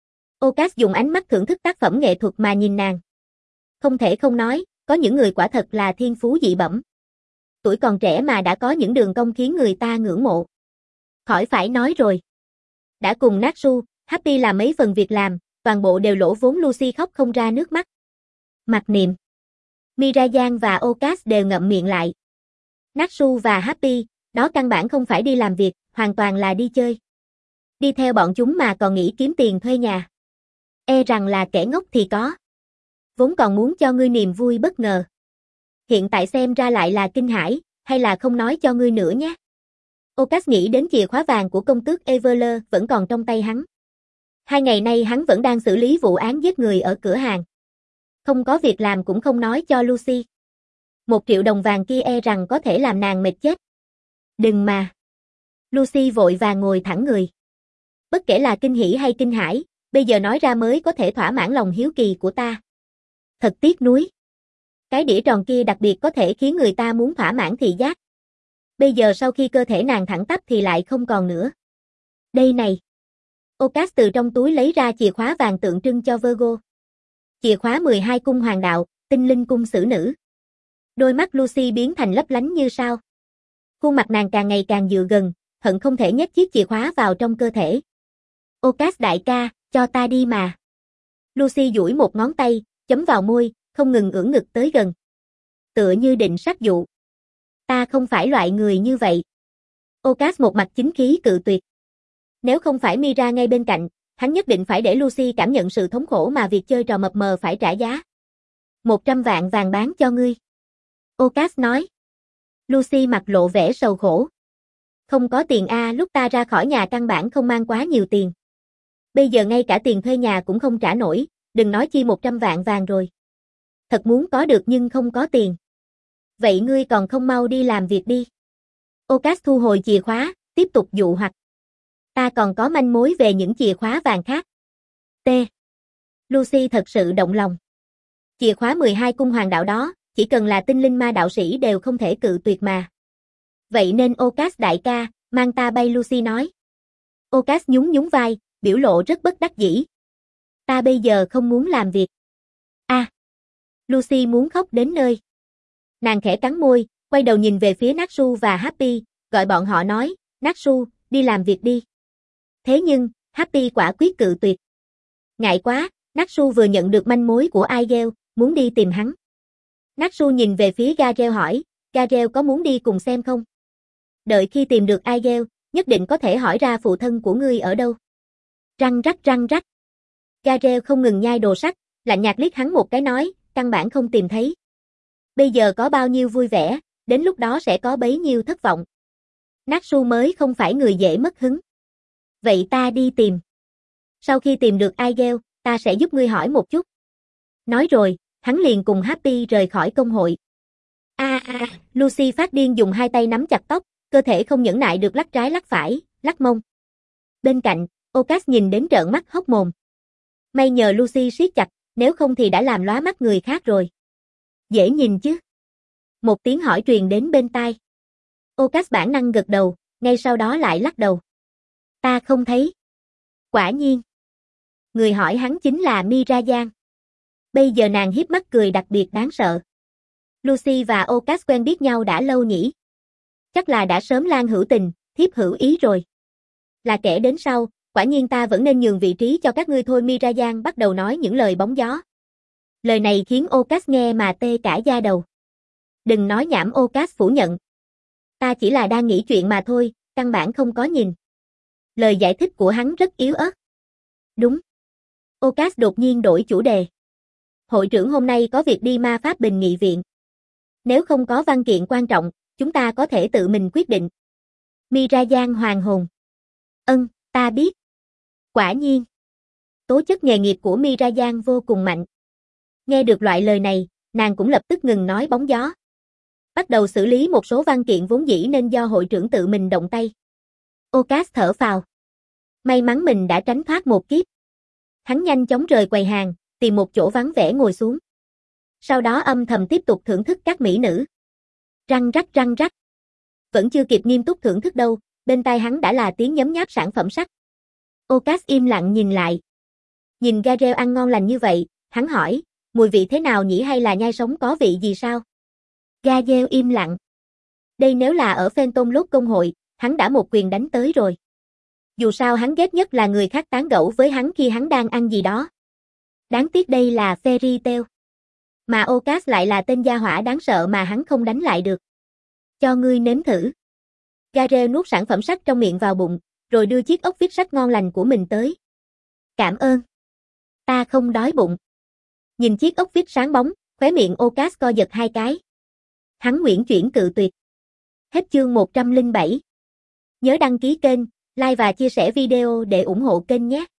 [SPEAKER 1] Ocas dùng ánh mắt thưởng thức tác phẩm nghệ thuật mà nhìn nàng. Không thể không nói, có những người quả thật là thiên phú dị bẩm. Tuổi còn trẻ mà đã có những đường cong khiến người ta ngưỡng mộ. Khỏi phải nói rồi. Đã cùng Natsu, Happy làm mấy phần việc làm, toàn bộ đều lỗ vốn. Lucy khóc không ra nước mắt. Mặc niệm. Mirajan và Ocas đều ngậm miệng lại. Natsu và Happy, đó căn bản không phải đi làm việc, hoàn toàn là đi chơi. Đi theo bọn chúng mà còn nghĩ kiếm tiền thuê nhà. E rằng là kẻ ngốc thì có. Vốn còn muốn cho ngươi niềm vui bất ngờ. Hiện tại xem ra lại là kinh hãi, hay là không nói cho ngươi nữa nhé. Ocas nghĩ đến chìa khóa vàng của công tước Everler vẫn còn trong tay hắn. Hai ngày nay hắn vẫn đang xử lý vụ án giết người ở cửa hàng. Không có việc làm cũng không nói cho Lucy. Một triệu đồng vàng kia e rằng có thể làm nàng mệt chết. Đừng mà. Lucy vội vàng ngồi thẳng người. Bất kể là kinh hỉ hay kinh hãi, bây giờ nói ra mới có thể thỏa mãn lòng hiếu kỳ của ta. Thật tiếc nuối. Cái đĩa tròn kia đặc biệt có thể khiến người ta muốn thỏa mãn thị giác. Bây giờ sau khi cơ thể nàng thẳng tắp thì lại không còn nữa. Đây này. Ocas từ trong túi lấy ra chìa khóa vàng tượng trưng cho Virgo. Chìa khóa mười hai cung hoàng đạo, tinh linh cung xử nữ. Đôi mắt Lucy biến thành lấp lánh như sao. Khuôn mặt nàng càng ngày càng dựa gần, hận không thể nhét chiếc chìa khóa vào trong cơ thể. Ocas đại ca, cho ta đi mà. Lucy duỗi một ngón tay, chấm vào môi, không ngừng ưỡn ngực tới gần. Tựa như định sát dụ. Ta không phải loại người như vậy. Ocas một mặt chính khí cự tuyệt. Nếu không phải Mira ngay bên cạnh, hắn nhất định phải để Lucy cảm nhận sự thống khổ mà việc chơi trò mập mờ phải trả giá. Một trăm vạn vàng bán cho ngươi. Ocas nói. Lucy mặt lộ vẻ sầu khổ. Không có tiền a, lúc ta ra khỏi nhà căn bản không mang quá nhiều tiền. Bây giờ ngay cả tiền thuê nhà cũng không trả nổi, đừng nói chi một trăm vạn vàng rồi. Thật muốn có được nhưng không có tiền. Vậy ngươi còn không mau đi làm việc đi. Ocas thu hồi chìa khóa, tiếp tục dụ hoặc. Ta còn có manh mối về những chìa khóa vàng khác. T. Lucy thật sự động lòng. Chìa khóa mười hai cung hoàng đạo đó, chỉ cần là tinh linh ma đạo sĩ đều không thể cự tuyệt mà. Vậy nên Ocas đại ca, mang ta bay. Lucy nói. Ocas nhún nhún vai, biểu lộ rất bất đắc dĩ. Ta bây giờ không muốn làm việc. A. À, Lucy muốn khóc đến nơi. Nàng khẽ cắn môi, quay đầu nhìn về phía Natsu và Happy, gọi bọn họ nói, Natsu, đi làm việc đi. Thế nhưng, Happy quả quyết cự tuyệt. Ngại quá, Natsu vừa nhận được manh mối của Aigel, muốn đi tìm hắn. Natsu nhìn về phía Garel hỏi, Garel có muốn đi cùng xem không? Đợi khi tìm được Aigel, nhất định có thể hỏi ra phụ thân của ngươi ở đâu. Răng rắc răng rắc. Garel không ngừng nhai đồ sắt, lạnh nhạt liếc hắn một cái nói, căn bản không tìm thấy. Bây giờ có bao nhiêu vui vẻ, đến lúc đó sẽ có bấy nhiêu thất vọng. Natsu mới không phải người dễ mất hứng. Vậy ta đi tìm. Sau khi tìm được Aigel, ta sẽ giúp ngươi hỏi một chút. Nói rồi, hắn liền cùng Happy rời khỏi công hội. A a, à, Lucy phát điên dùng hai tay nắm chặt tóc, cơ thể không nhẫn nại được lắc trái lắc phải, lắc mông. Bên cạnh, Ocas nhìn đến trợn mắt hốc mồm. May nhờ Lucy siết chặt, nếu không thì đã làm lóa mắt người khác rồi. Dễ nhìn chứ? Một tiếng hỏi truyền đến bên tai. Ocas bản năng gật đầu, ngay sau đó lại lắc đầu. Ta không thấy. Quả nhiên. Người hỏi hắn chính là Mirayan. Bây giờ nàng hiếp mắt cười đặc biệt đáng sợ. Lucy và Ocas quen biết nhau đã lâu nhỉ? Chắc là đã sớm lan hữu tình, thiếp hữu ý rồi. Là kẻ đến sau, quả nhiên ta vẫn nên nhường vị trí cho các ngươi thôi. Mirayan bắt đầu nói những lời bóng gió. Lời này khiến Ocas nghe mà tê cả da đầu. Đừng nói nhảm, Ocas phủ nhận. Ta chỉ là đang nghĩ chuyện mà thôi, căn bản không có nhìn. Lời giải thích của hắn rất yếu ớt. Đúng. Ocas đột nhiên đổi chủ đề. Hội trưởng hôm nay có việc đi ma pháp bình nghị viện. Nếu không có văn kiện quan trọng, chúng ta có thể tự mình quyết định. Mirayan hoàn hồn. Ân, ta biết. Quả nhiên. Tố chất nghề nghiệp của Mirayan vô cùng mạnh. Nghe được loại lời này, nàng cũng lập tức ngừng nói bóng gió. Bắt đầu xử lý một số văn kiện vốn dĩ nên do hội trưởng tự mình động tay. Ocas thở phào. May mắn mình đã tránh thoát một kiếp. Hắn nhanh chóng rời quầy hàng, tìm một chỗ vắng vẻ ngồi xuống. Sau đó âm thầm tiếp tục thưởng thức các mỹ nữ. Răng rắc răng rắc. Vẫn chưa kịp nghiêm túc thưởng thức đâu, bên tai hắn đã là tiếng nhấm nháp sản phẩm sắt. Ocas im lặng nhìn lại. Nhìn Garel ăn ngon lành như vậy, hắn hỏi, mùi vị thế nào nhỉ, hay là nhai sống có vị gì sao? Garel im lặng. Đây nếu là ở Phantom Lốt công hội, hắn đã một quyền đánh tới rồi. Dù sao hắn ghét nhất là người khác tán gẫu với hắn khi hắn đang ăn gì đó. Đáng tiếc đây là Fairy Tail. Mà Ocas lại là tên gia hỏa đáng sợ mà hắn không đánh lại được. Cho ngươi nếm thử. Garel nuốt sản phẩm sắt trong miệng vào bụng, rồi đưa chiếc ốc vít sắt ngon lành của mình tới. Cảm ơn. Ta không đói bụng. Nhìn chiếc ốc vít sáng bóng, khóe miệng Ocas co giật hai cái. Hắn uyển chuyển cự tuyệt. Hết chương một trăm lẻ bảy. Nhớ đăng ký kênh, like và chia sẻ video để ủng hộ kênh nhé.